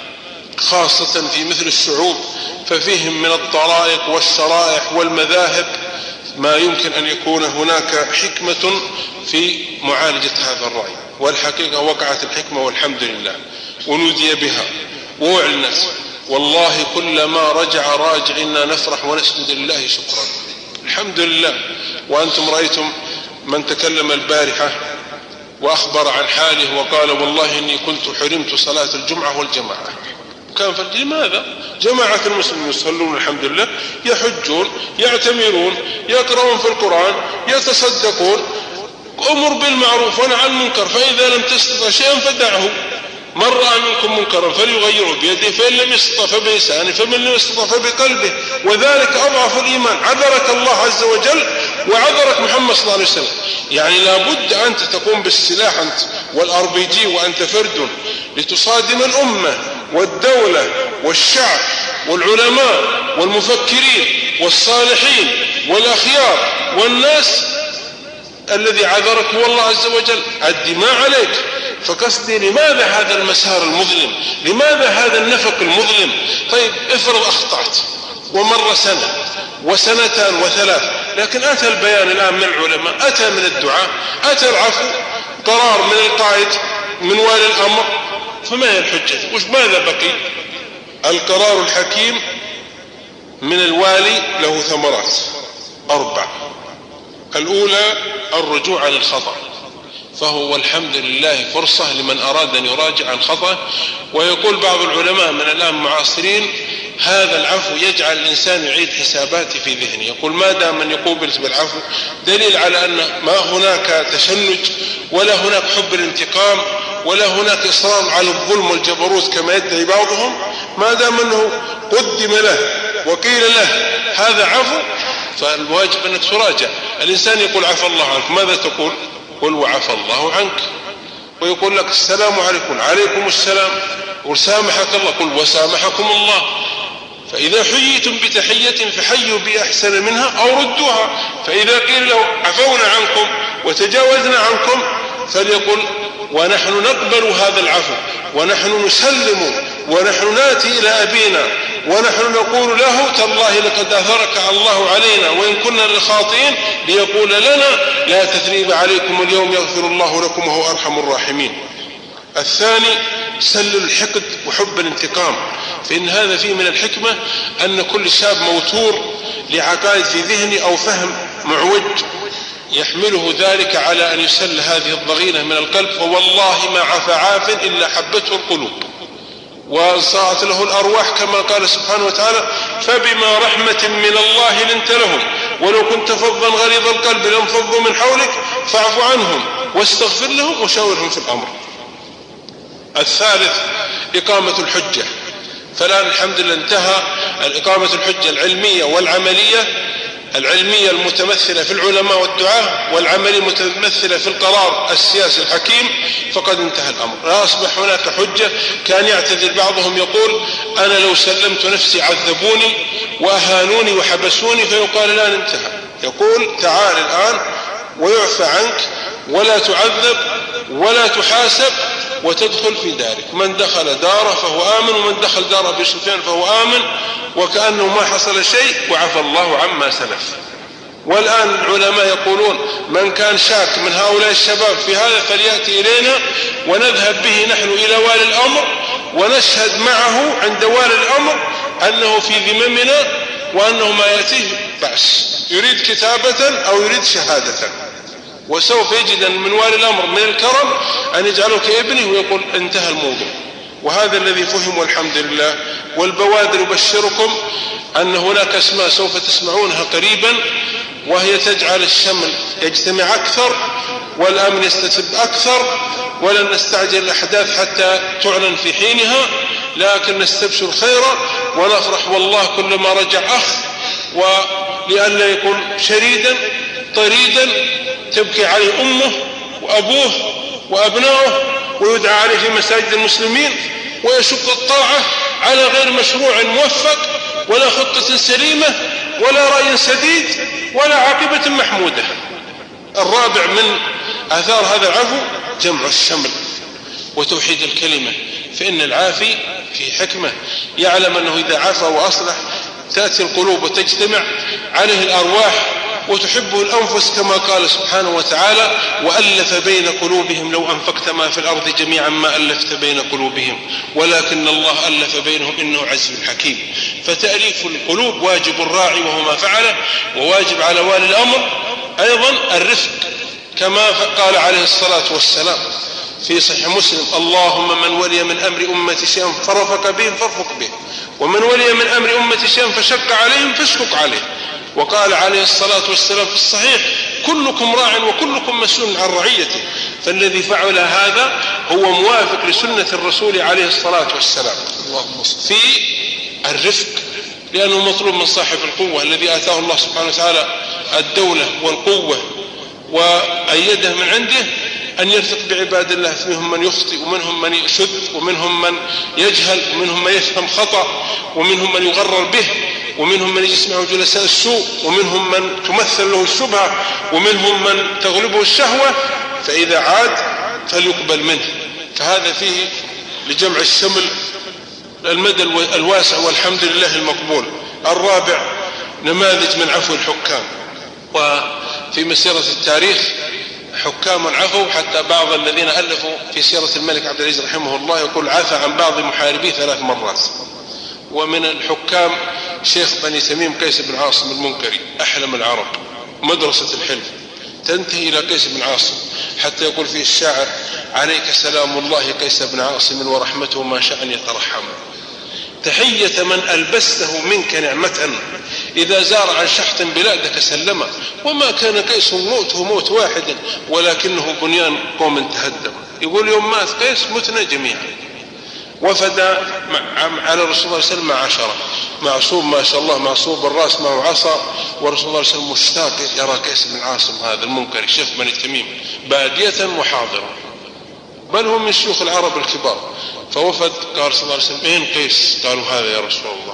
خاصة في مثل الشعوب، ففيهم من الطرائق والشرائح والمذاهب ما يمكن أن يكون هناك حكمة في معالجة هذا الرأي. والحقيقة وقعت الحكمة والحمد لله، ونودي بها وأعلنت. والله كلما رجع راجع إنا نفرح ونسجد لله شكرا، الحمد لله. وأنتم رأيتم من تكلم البارحة وأخبر عن حاله وقال: والله إني كنت حرمت صلاة الجمعة والجماعة. كان لماذا؟ جماعة المسلمين يصلون الحمد لله، يحجون، يعتمرون، يقرؤون في القرآن، يتصدقون، أمر بالمعروف ونهى عن المنكر. فإذا لم تستطع شيئا فدعه. من رأى منكم منكرا فليغيره بيده، فإن لم يستطع فبلسانه، فمن لم يستطع فبقلبه، وذلك أضعف الإيمان. عذرك الله عز وجل وعذرك محمد صلى الله عليه وسلم. يعني لابد أنت تقوم بالسلاح أنت والRPG وأنت فرد لتصادم الأمة والدولة والشعب والعلماء والمفكرين والصالحين والأخيار والناس. الذي عذرك هو الله عز وجل. أدي ما عليك. فقصدي لماذا هذا المسار المظلم؟ لماذا هذا النفق المظلم؟ طيب افرض أخطأت ومر سنة وسنتان وثلاث، لكن أتى البيان الآن من العلماء، أتى من الدعاء، أتى العفو، قرار من القائد، من والي الأمر، فما هي الحجة؟ ماذا بقي؟ القرار الحكيم من الوالي له ثمرات 4. الأولى الرجوع عن الخطأ، فهو الحمد لله فرصة لمن أراد أن يراجع عن خطأ. ويقول بعض العلماء من الآن معاصرين: هذا العفو يجعل الإنسان يعيد حساباته في ذهنه. يقول ما دام من يقوم بالعفو دليل على أن ما هناك تشنج ولا هناك حب الانتقام ولا هناك إصرار على الظلم والجبروت كما يدعي بعضهم. ما دام أنه قدم له وقيل له هذا عفو، فالواجب أنك تراجع. الإنسان يقول عفى الله عنك، ماذا تقول؟ قل وعفى الله عنك. ويقول لك السلام عليكم، عليكم السلام. قل سامحك الله، قل وسامحكم الله. فإذا حييتم بتحية فحيوا بأحسن منها أو ردوها. فإذا قيل له عفونا عنكم وتجاوزنا عنكم فليقل ونحن نقبل هذا العفو، ونحن نسلم، ونحن ناتي إلى أبينا، ونحن نقول له تالله لقد أثرك الله علينا وإن كنا لخاطئين، ليقول لنا لا تثريب عليكم اليوم يغفر الله لكم وهو أرحم الراحمين. الثاني سل الحقد وحب الانتقام، فإن هذا فيه من الحكمة أن كل شاب موتور لعقائد في ذهنه أو فهم معوج يحمله ذلك على أن يسل هذه الضغينة من القلب، فوالله ما عفى عاف إلا حبته القلوب وصارت له الأرواح، كما قال سبحانه وتعالى فبما رحمة من الله لنت لهم ولو كنت فظا غليظ القلب لانفضوا من حولك فاعف عنهم واستغفر لهم وشاورهم في الأمر. الثالث إقامة الحجة، فالآن الحمد لله انتهى إقامة الحجة العلمية والعملية، العلمية المتمثلة في العلماء والدعاة، والعملية المتمثلة في القرار السياسي الحكيم، فقد انتهى الأمر. لا أصبح هناك حجة. كان يعتذر بعضهم يقول أنا لو سلمت نفسي عذبوني وأهانوني وحبسوني، فيقال الآن انتهى. يقول تعال الآن ويعفى عنك ولا تعذب ولا تحاسب وتدخل في دارك. من دخل داره فهو آمن، ومن دخل دار أبي سفيان فهو آمن وكأنه ما حصل شيء وعفى الله عما سلف. والآن العلماء يقولون من كان شاك من هؤلاء الشباب في هذا فليأتي إلينا ونذهب به نحن إلى والي الأمر ونشهد معه عند والي الأمر أنه في ذممنا وأنه ما يأتيه بأس، يريد كتابة أو يريد شهادة، وسوف يجد من والي الأمر من الكرم أن يجعله كابنه ويقول انتهى الموضوع. وهذا الذي فهم والحمد لله. والبوادر يبشركم أن هناك أسماء سوف تسمعونها قريبا وهي تجعل الشمل يجتمع أكثر والأمن يستتب أكثر، ولن نستعجل الأحداث حتى تعلن في حينها، لكن نستبشر خيرا ونفرح والله كلما رجع أخ، ولئلا يكون شريدا طريدا تبكي عليه أمه وأبوه وأبنائه ويدعى عليه في مساجد المسلمين ويشق الطاعة على غير مشروع موفق ولا خطة سليمة ولا رأي سديد ولا عاقبة محمودة. الرابع من آثار هذا العفو جمع الشمل وتوحيد الكلمة، فإن العافي في حكمة يعلم أنه إذا عفى وأصلح تأتي القلوب وتجتمع عليه الأرواح وتحبه الأنفس، كما قال سبحانه وتعالى وألف بين قلوبهم لو أنفقت ما في الأرض جميعا ما ألفت بين قلوبهم ولكن الله ألف بينهم إنه عزيز حكيم. فتأليف القلوب واجب الراعي وهو ما فعله، وواجب على والي الأمر أيضا الرفق، كما قال عليه الصلاة والسلام في صحيح مسلم اللهم من ولي من أمر أمتي شيئا فرفق بهم فارفق به، ومن ولي من أمر أمتي شيئا فشق عليهم فاشقق عليه. وقال عليه الصلاة والسلام في الصحيح كلكم راع وكلكم مسؤول عن رعيته. فالذي فعل هذا هو موافق لسنة الرسول عليه الصلاة والسلام في الرفق، لأنه مطلوب من صاحب القوة الذي آتاه الله سبحانه وتعالى الدولة والقوة وأيده من عنده أن يرفق بعباد الله، منهم من يخطئ ومنهم من يشذ ومنهم من يجهل ومنهم من يفهم خطأ ومنهم من يغرر به ومنهم من يجلس معه جلساء السوء ومنهم من تمثل له الشبهة ومنهم من تغلبه الشهوة، فإذا عاد فليقبل منه. فهذا فيه لجمع الشمل المدى الواسع والحمد لله المقبول. الرابع نماذج من عفو الحكام، وفي مسيرة التاريخ حكام عفوا، حتى بعض الذين ألفوا في سيرة الملك عبد العزيز رحمه الله يقول عفى عن بعض محاربيه 3 مرات. ومن الحكام شيخ بني تميم قيس بن عاصم المنكري أحلم العرب، مدرسة الحلم تنتهي إلى قيس بن عاصم، حتى يقول فيه الشاعر عليك سلام الله قيس بن عاصم ورحمته ما شاء أن يترحم، تحية من ألبسته منك نعمة إذا زار عن شحط بلادك سلم، وما كان قيس موته موت واحد ولكنه بنيان قوم تهدم. يقول يوم مات قيس متنا جميعا. وفد على الرسول صلى الله عليه وسلم مع 10 معصوم ما شاء الله، معصوب الرأس معه عصا، والرسول صلى الله عليه وسلم مشتاق يرى قيس بن عاصم هذا المنكر شيخ بني تميم بادية وحاضرة، بل هم من شيوخ العرب الكبار. فوفد قال صلى الله عليه وسلم أين قيس؟ قالوا هذا يا رسول الله.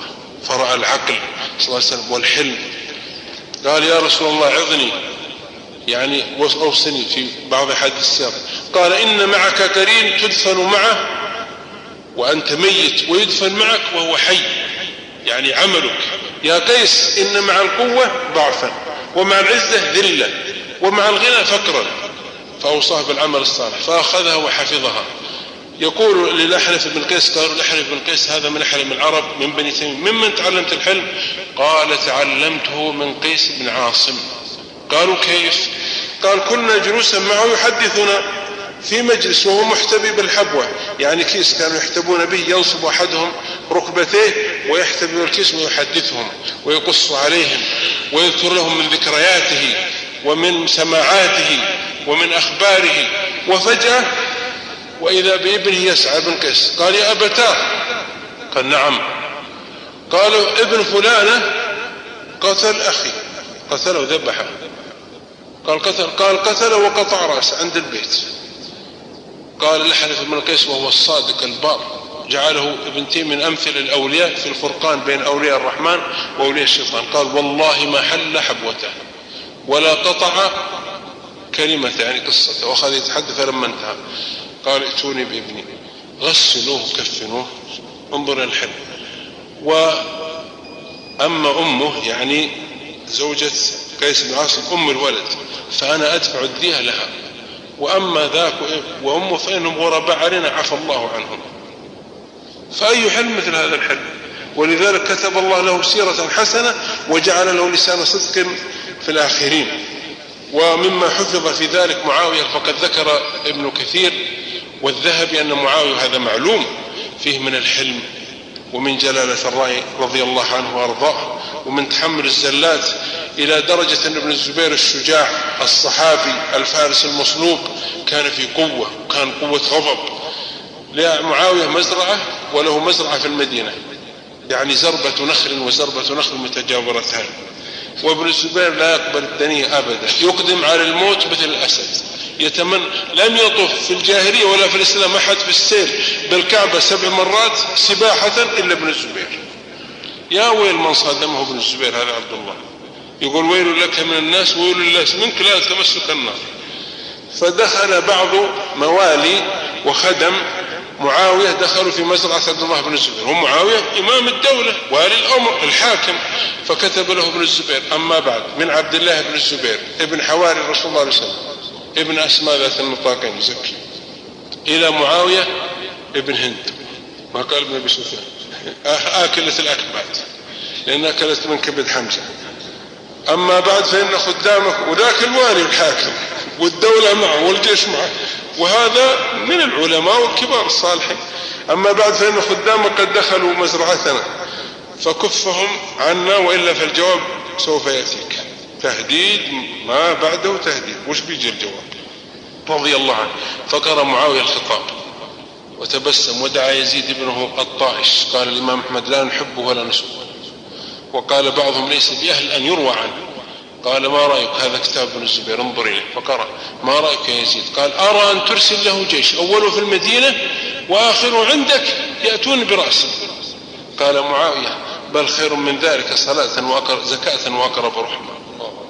فرأى العقل صلى الله عليه وسلم والحلم، قال يا رسول الله عظني، يعني أوصني في بعض حديث السير. قال إن معك قرين تدفن معه وأنت ميت ويدفن معك وهو حي، يعني عملك يا قيس إن مع القوة ضعفا ومع العزة ذلة ومع الغنى فقرا، فأوصاه بالعمل الصالح فأخذها وحفظها. يقول للأحنف بن قيس، قالوا الأحنف بن قيس هذا من أحلم العرب من بني تميم، ممن تعلمت الحلم؟ قال تعلمته من قيس بن عاصم. قالوا كيف؟ قال كنا جلوسا معه يحدثنا في مجلس وهو محتبي بالحبوة، يعني كيس كانوا يحتبون به، ينصب أحدهم ركبتيه ويحتبي الكيس ويحدثهم ويقص عليهم ويذكر لهم من ذكرياته ومن سماعاته ومن أخباره. وفجأة وإذا بابنه يسعى بن قيس، قال يا أبتاه، قال نعم. قالوا ابن فلانة قتل أخي، قتله وذبحه. قال قتله وقطع رأسه عند البيت. قال الأحنف بن قيس وهو الصادق البار، جعله ابن تيمية من أمثل الأولياء في الفرقان بين أولياء الرحمن وأولياء الشيطان. قال والله ما حل حبوته ولا قطع كلمة، يعني قصته، وأخذ يتحدث لما انتهى. قال ائتوني بابني، غسلوه كفنوه. انظر الحلم. وأما أمه يعني زوجة قيس بن عاصم أم الولد فأنا أدفع الدية لها، وأما ذاك وأمه فإنهم غرباء علينا عفى الله عنهم. فأي حلم مثل هذا الحلم؟ ولذلك كتب الله له سيرة حسنة وجعل له لسان صدق في الآخرين. ومما حفظ في ذلك معاوية، فقد ذكر ابن كثير والذهبي أن معاوية هذا معلوم فيه من الحلم ومن جلالة الرأي رضي الله عنه وأرضاه ومن تحمل الزلات، إلى درجة أن ابن الزبير الشجاع الصحابي الفارس المصلوب كان في قوة، وكان قوة غضب. لمعاوية مزرعة وله مزرعة في المدينة، يعني زربة نخل وزربة نخل متجاورتان، وابن الزبير لا يقبل الدنيا أبدا، يقدم على الموت مثل الأسد. يتمنى، لم يطف في الجاهلية ولا في الإسلام أحد في السير بالكعبة 7 مرات سباحة إلا ابن الزبير. يا ويل من صادمه ابن الزبير هذا عبد الله، يقول ويل لك من الناس ويل لله منك لا تمسك النار. فدخل بعض موالي وخدم معاوية دخلوا في مزرعة عبد الله بن الزبير، هم معاوية إمام الدولة والي الأمر الحاكم، فكتب له ابن الزبير أما بعد من عبد الله بن الزبير ابن حواري رسول الله عليه وسلم ابن أسماء ذات النطاقين زكي إلى معاوية ابن هند، ما قال ابن أبي سفيان، آكلة الأكباد لأن أكلت من كبد حمزة. أما بعد فإن خدامك، وذاك الوالي الحاكم والدولة معه والجيش معه، وهذا من العلماء والكبار الصالحين. أما بعد فإن خدامك قد دخلوا مزرعتنا فكفهم عنا وإلا فالجواب سوف يأتيك. تهديد ما بعده تهديد، وش بيجي الجواب؟ رضي الله عنه. فقرأ معاوية الخطاب وتبسم ودعا يزيد ابنه الطائش، قال الإمام أحمد لا نحبه ولا نسبه، وقال بعضهم ليس بأهل أن يروى عنه. قال ما رأيك؟ هذا كتاب ابن الزبير انظر إليه. فقرأ ما رأيك يا يزيد؟ قال أرى أن ترسل له جيش أوله في المدينة وآخره عندك يأتون برأسه. قال معاوية بل خير من ذلك صلاة زكاة وأقرب رحمة.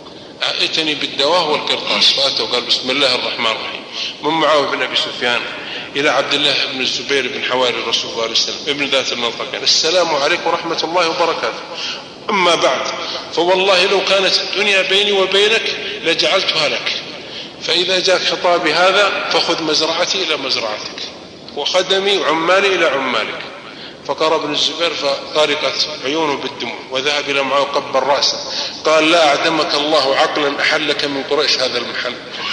ائتني بالدواء والقرطاس، فأتوا قال بسم الله الرحمن الرحيم. من معاوية بن أبي سفيان إلى عبد الله بن الزبير بن حواري رسول الله عليه وسلم ابن ذات النطاقين، السلام عليكم ورحمة الله وبركاته. أما بعد فوالله لو كانت الدنيا بيني وبينك لجعلتها لك، فإذا جاء خطابي هذا فخذ مزرعتي إلى مزرعتك وخدمي وعمالي إلى عمالك. فقرأ ابن الزبير فطارقت عيونه بالدموع وذهب إلى معه قبل رأسه، قال لا أعدمك الله عقلا أحلك من قريش هذا المحل.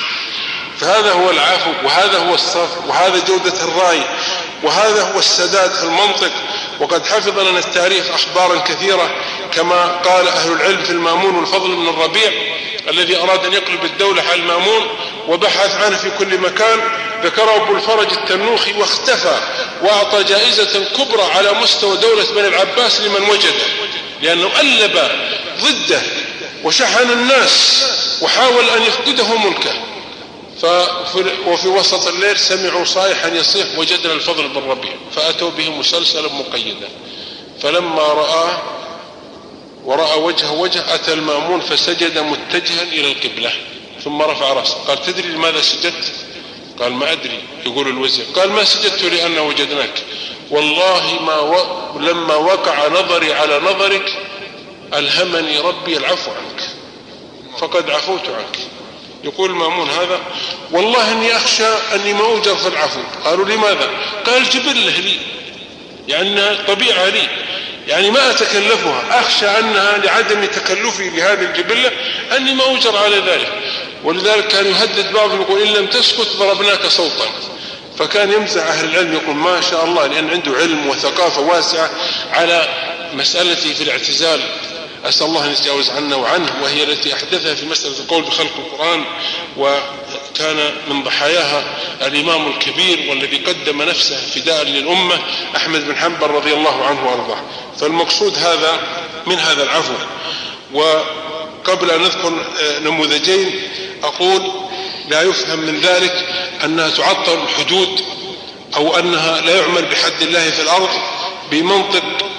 فهذا هو العفو، وهذا هو الصف، وهذا جودة الرأي، وهذا هو السداد في المنطق. وقد حفظ لنا التاريخ أخبارا كثيرة كما قال أهل العلم في المامون والفضل بن الربيع الذي أراد أن يقلب الدولة على المامون وبحث عنه في كل مكان، ذكره أبو الفرج التنوخي واختفى، وأعطى جائزة كبرى على مستوى دولة بني العباس لمن وجده، لأنه ألب ضده وشحن الناس وحاول أن يفقده ملكه. وفي وسط الليل سمعوا صائحا يصيح وجدنا الفضل بن ربيع، فأتوا به مسلسلا مقيدا، فلما رآه ورأى وجه أتى المأمون فسجد متجها إلى القبلة ثم رفع رأسه. قال تدري لماذا سجدت؟ قال ما أدري. يقول الوزير قال ما سجدت لأن وجدناك، والله لما وقع نظري على نظرك ألهمني ربي العفو عنك فقد عفوت عنك. يقول المأمون هذا والله إني أخشى أني ما أوجر في العفو. قالوا لماذا؟ قال جبله لي، يعني طبيعة لي، يعني ما أتكلفها، أخشى أنها لعدم تكلفي لهذه الجبلة أني ما أوجر على ذلك. ولذلك كان يهدد بعضهم يقول إن لم تسكت ضربناك صوتا. فكان يمزح أهل العلم يقول ما شاء الله، لأن عنده علم وثقافة واسعة على مسألته في الاعتزال، أسأل الله أن يتجاوز عنا وعنه، وهي التي أحدثها في مسألة القول بخلق القرآن، وكان من ضحاياها الإمام الكبير والذي قدم نفسه فداء للأمة أحمد بن حنبل رضي الله عنه وأرضاه. فالمقصود هذا من هذا العفو. وقبل أن نذكر نموذجين أقول لا يفهم من ذلك أنها تعطل الحدود أو أنها لا يعمل بحد الله في الأرض بمنطق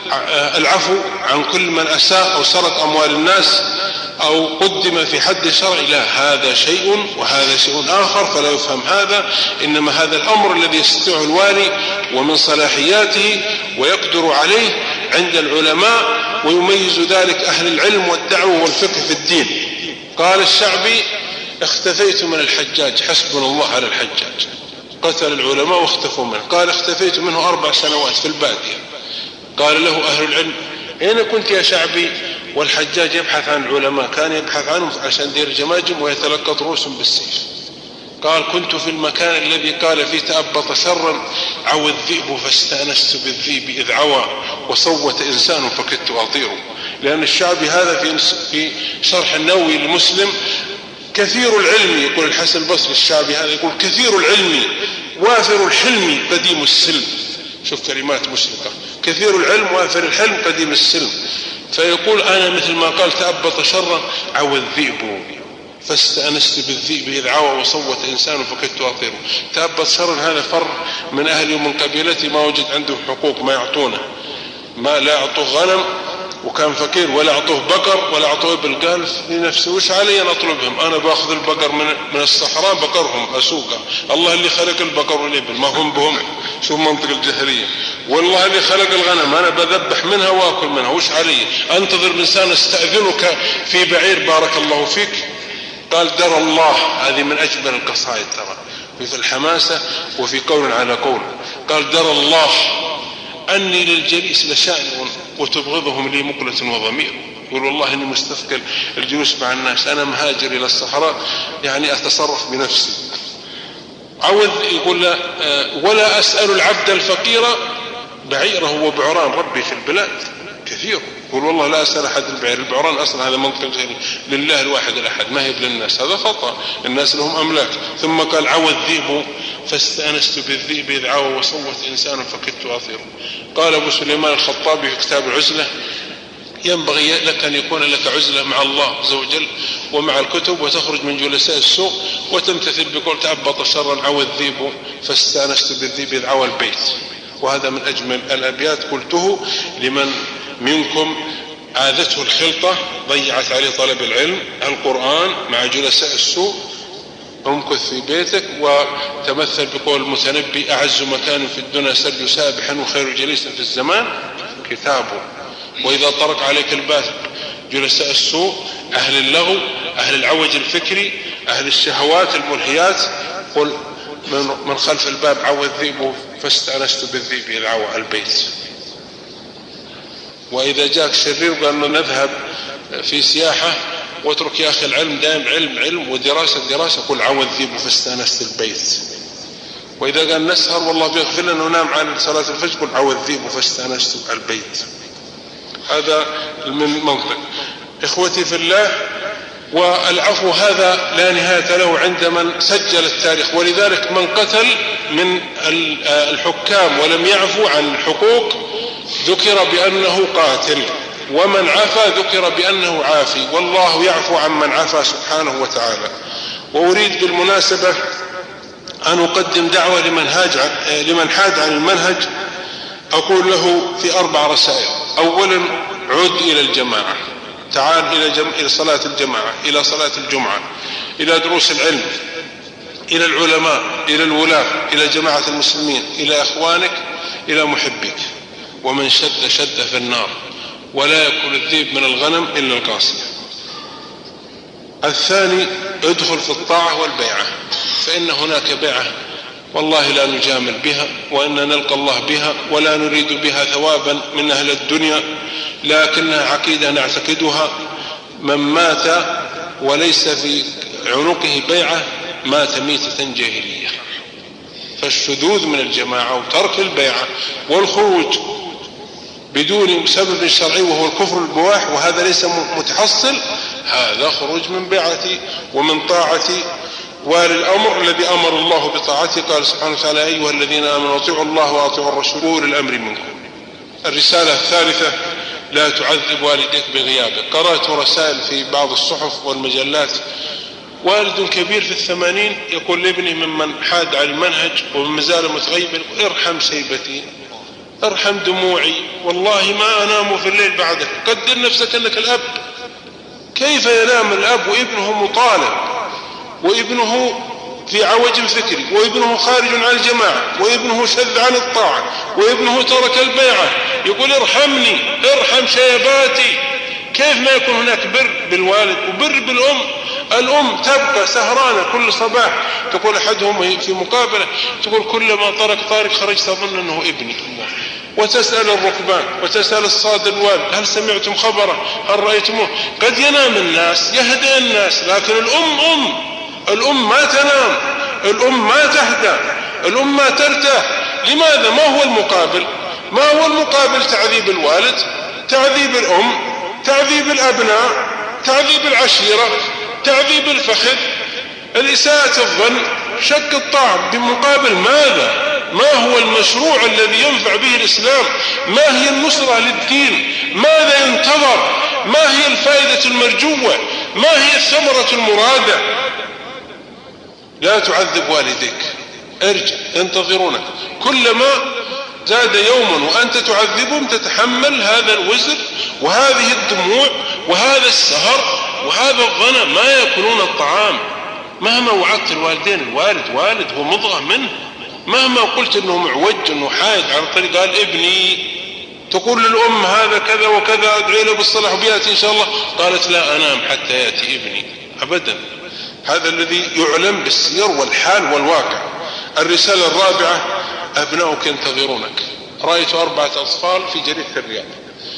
العفو عن كل من أساء أو سرق أموال الناس أو قدم في حد شرعي. لا، هذا شيء وهذا شيء آخر، فلا يفهم هذا. إنما هذا الأمر الذي يستطيع الوالي ومن صلاحياته ويقدر عليه عند العلماء، ويميز ذلك أهل العلم والدعوة والفقه في الدين. قال الشعبي اختفيت من الحجاج، حسبنا الله على الحجاج، قتل العلماء واختفوا منه. قال اختفيت منه 4 سنوات في البادية. قال له أهل العلم أين كنت يا شعبي والحجاج يبحث عن العلماء؟ كان يبحث عنهم عشان دير جماجم ويتلقط رؤوسهم بالسيف. قال كنت في المكان الذي قال فيه تأبط شرا عوى الذئب فاستأنست بالذئب إذ عوى وصوت إنسان فكدت أطيره. لأن الشعبي هذا في شرح النووي لمسلم كثير العلم، يقول الحسن البصري الشعبي هذا يقول كثير العلم وافر الحلم قديم السلم. شوف كلمات مشرقة، كثير العلم وافر الحلم قديم السلم. فيقول أنا مثل ما قال تأبط شرا عوى الذئب فاستأنست بالذئب إذ عوى وصوت إنسان فكدت أطيره. تأبط شرا هذا فر من أهلي ومن قبيلتي ما وجد عنده حقوق ما يعطونه، ما لا يعطوه غنم وكان فقير، ولا أعطوه بقر ولا أعطوه إبل. قال لنفسه وش علي أن أطلبهم؟ أنا بأخذ البقر من الصحراء بقرهم أسوقه، الله اللي خلق البقر والإبل ما هم بهم. شوف منطق الجاهلية. والله اللي خلق الغنم أنا بذبح منها وأكل منها، وش علي أنتظر إنسان استأذنك في بعير بارك الله فيك؟ قال درى الله، هذه من أجمل القصائد ترى في الحماسة وفي قول على قول. قال درى الله أني للجليس لشأن وتبغضهم لي مقلة وضمير. يقول والله إني مستثقل الجلوس مع الناس، أنا مهاجر إلى الصحراء يعني أتصرف بنفسي. عوذ يقول لا ولا أسأل العبد الفقير بعيره وبعران ربي في البلاد كثير. يقول والله لا أسأل أحد البعير، البعران أصلا هذا منطق لله الواحد الأحد ما هي للناس، هذا خطأ، الناس لهم أملاك. ثم قال عوى الذئب فاستأنست بالذئب إذ عوى وصوت إنسان فكدت أطيره. قال أبو سليمان الخطابي في كتاب العزلة ينبغي لك أن يكون لك عزلة مع الله عز وجل ومع الكتب، وتخرج من جلساء السوق وتمتثل بقول تأبط شرا عوى الذئب فاستأنست بالذئب إذ عوى البيت. وهذا من أجمل الأبيات قلته لمن منكم عادته الخلطة ضيعت عليه طلب العلم القرآن مع جلساء السوق. امكث في بيتك وتمثل بقول المتنبي أعز مكان في الدنيا سرج سابحا وخير جليس في الزمان كتابه. وإذا طرق عليك الباب جلساء السوق أهل اللغو أهل العوج الفكري أهل الشهوات الملهيات قل من خلف الباب عوى الذئب فاستأنست بالذئب إذ عوى البيت. وإذا جاك شرير قال له نذهب في سياحة واترك يا أخي العلم دائم علم ودراسة قل عوى الذئب فاستأنست البيت. وإذا قال نسهر والله بيغفر لنا ونام عن صلاة الفجر قل عوى الذئب فاستأنست البيت. هذا من منطق. إخوتي في الله، والعفو هذا لا نهاية له عند من سجل التاريخ. ولذلك من قتل من الحكام ولم يعفو عن الحقوق ذكر بأنه قاتل، ومن عفا ذكر بأنه عافي، والله يعفو عن من عفا سبحانه وتعالى. وأريد بالمناسبة أن أقدم دعوة لمن حاد عن المنهج، أقول له في 4 رسائل. أولا عد إلى الجماعة، تعال إلى صلاة الجماعة، إلى صلاة الجمعة، إلى دروس العلم، إلى العلماء، إلى الولاة، إلى جماعة المسلمين، إلى أخوانك، إلى محبك. ومن شد شد في النار، ولا يأكل الذئب من الغنم إلا القاصية. الثاني ادخل في الطاعة والبيعة، فإن هناك بيعة والله لا نجامل بها، وإن نلقى الله بها ولا نريد بها ثوابا من أهل الدنيا، لكنها عقيدة نعتقدها. من مات وليس في عنقه بيعة مات ميتة جاهلية. فالشذوذ من الجماعة وترك البيعة والخروج بدون سبب شرعي وهو الكفر البواح، وهذا ليس متحصل، هذا خروج من بيعتي ومن طاعتي والي الأمر الذي أمر الله بطاعته. قال سبحانه وتعالى: أيها الذين آمنوا أطيعوا الله وأطيعوا الرسول وأولي الأمر منكم. الرسالة الثالثة: لا تعذب والديك بغيابك. قرأت رسائل في بعض الصحف والمجلات، والد كبير في 80 يقول لابنه ممن حاد على المنهج وما زال متغيبا: ارحم شيبتي، ارحم دموعي، والله ما أنام في الليل بعدك. قدر نفسك أنك الأب. كيف ينام الأب وابنه مطالب، وابنه في عوج فكري، وابنه خارج عن الجماعة، وابنه شذ عن الطاعة، وابنه ترك البيعة، يقول ارحمني، ارحم شيباتي. كيف ما يكون هناك بر بالوالد وبر بالأم؟ الأم تبقى سهرانة كل صباح، تقول أحدهم في مقابلة، تقول: كلما طرق طارق خرجت أظن أنه ابني. وتسأل الركبان وتسأل الصاد الوالد: هل سمعتم خبره؟ هل رأيتموه؟ قد ينام الناس، يهدى الناس، لكن الأم ما تنام، الأم ما تهدى، الأم ما ترتاح. لماذا؟ ما هو المقابل؟ ما هو المقابل؟ تعذيب الوالد، تعذيب الأم، تعذيب الأبناء، تعذيب العشيرة، تعذيب الفخذ، الإساءة الظن، شك الطعم. بمقابل ماذا؟ ما هو المشروع الذي ينفع به الإسلام؟ ما هي النصرة للدين؟ ماذا ينتظر؟ ما هي الفائدة المرجوة؟ ما هي الثمرة المرادة؟ لا تعذب والديك، ارجع، ينتظرونك. كلما زاد يوما وأنت تعذبهم تتحمل هذا الوزر وهذه الدموع وهذا السهر وهذا الظن. ما يأكلون الطعام. مهما وعدت الوالدين، الوالد والد، هو مضغة منه. مهما قلت انه معوج، انه حايد عن طريق، قال ابني، تقول للأم هذا كذا وكذا، ادعي له بالصلاح وبيأتي إن شاء الله، قالت: لا أنام حتى يأتي ابني. أبدا. هذا الذي يعلم بالسير والحال والواقع. الرسالة الرابعة: أبناؤك ينتظرونك. رأيت 4 أطفال في جريدة الرياض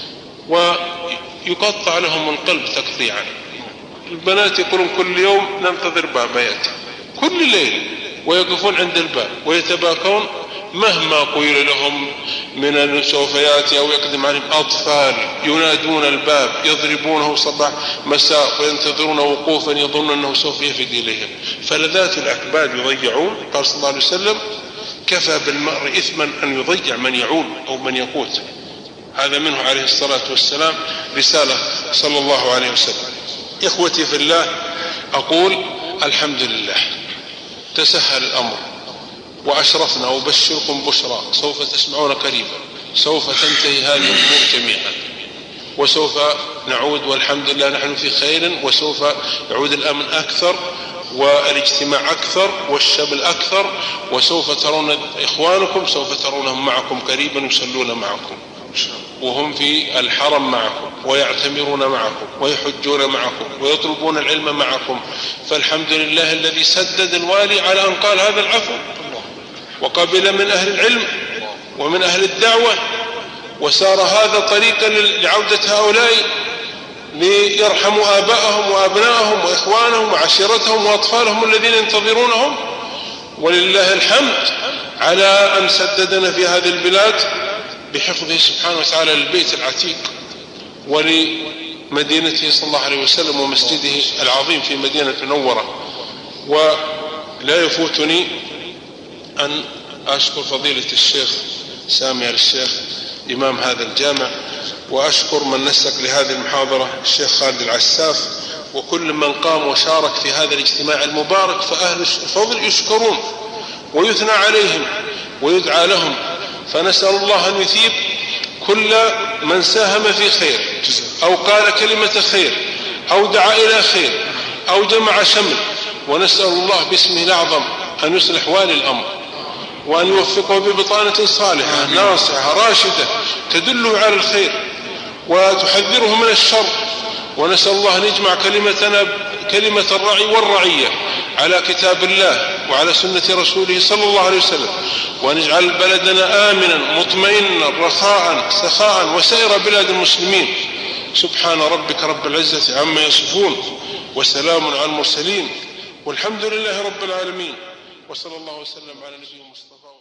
ويقطع لهم القلب تقطيعا. البنات يقولون كل يوم ننتظر بابا يأتي، كل ليل، ويقفون عند الباب ويتباكون. مهما قيل لهم من أنه سوف يأتي أو يقدم عليهم، أطفال ينادون الباب، يضربونه صباح مساء وينتظرون وقوفا يظن أنه سوف يفد إليهم. فلذات الأكباد يضيعون. قال صلى الله عليه وسلم: كفى بالمرء إثما أن يضيع من يعول أو من يقوت. هذا منه عليه الصلاة والسلام رسالة صلى الله عليه وسلم. إخوتي في الله، أقول الحمد لله، تسهل الأمر وأشرفنا، وبشركم بشرى سوف تسمعون قريبا. سوف تنتهي هذه الأمور جميعا، وسوف نعود، والحمد لله نحن في خير، وسوف يعود الأمن أكثر والاجتماع أكثر والشمل أكثر، وسوف ترون إخوانكم، سوف ترونهم معكم قريبا يصلون معكم، وهم في الحرم معكم، ويعتمرون معكم، ويحجون معكم، ويطلبون العلم معكم. فالحمد لله الذي سدد الوالي على أن قال هذا العفو، وقبل من أهل العلم ومن أهل الدعوة، وسار هذا طريقا لعودة هؤلاء ليرحموا آباءهم وأبنائهم وإخوانهم وعشيرتهم وأطفالهم الذين ينتظرونهم. ولله الحمد على أن سددنا في هذه البلاد بحفظه سبحانه وتعالى للبيت العتيق ولمدينته صلى الله عليه وسلم ومسجده العظيم في مدينة المنورة. ولا يفوتني أن أشكر فضيلة الشيخ سامي الشيخ إمام هذا الجامع، وأشكر من نسق لهذه المحاضرة الشيخ خالد العساف، وكل من قام وشارك في هذا الاجتماع المبارك. فأهل الفضل يشكرون ويثنى عليهم ويدعى لهم، فنسأل الله أن يثيب كل من ساهم في خير. أو قال كلمة خير أو دعا إلى خير أو جمع شمل، ونسأل الله باسمه الأعظم أن يصلح والي الأمر وأن يوفقه ببطانة صالحة ناصحة راشدة تدله على الخير وتحذره من الشر، ونسأل الله أن يجمع كلمة الرعي والرعية على كتاب الله وعلى سنة رسوله صلى الله عليه وسلم، وأن يجعل بلدنا آمنا مطمئنا رخاء سخاء وسائر بلاد المسلمين. سبحان ربك رب العزة عما يصفون وسلام على المرسلين والحمد لله رب العالمين، وصلى الله وسلم على نبينا المصطفى.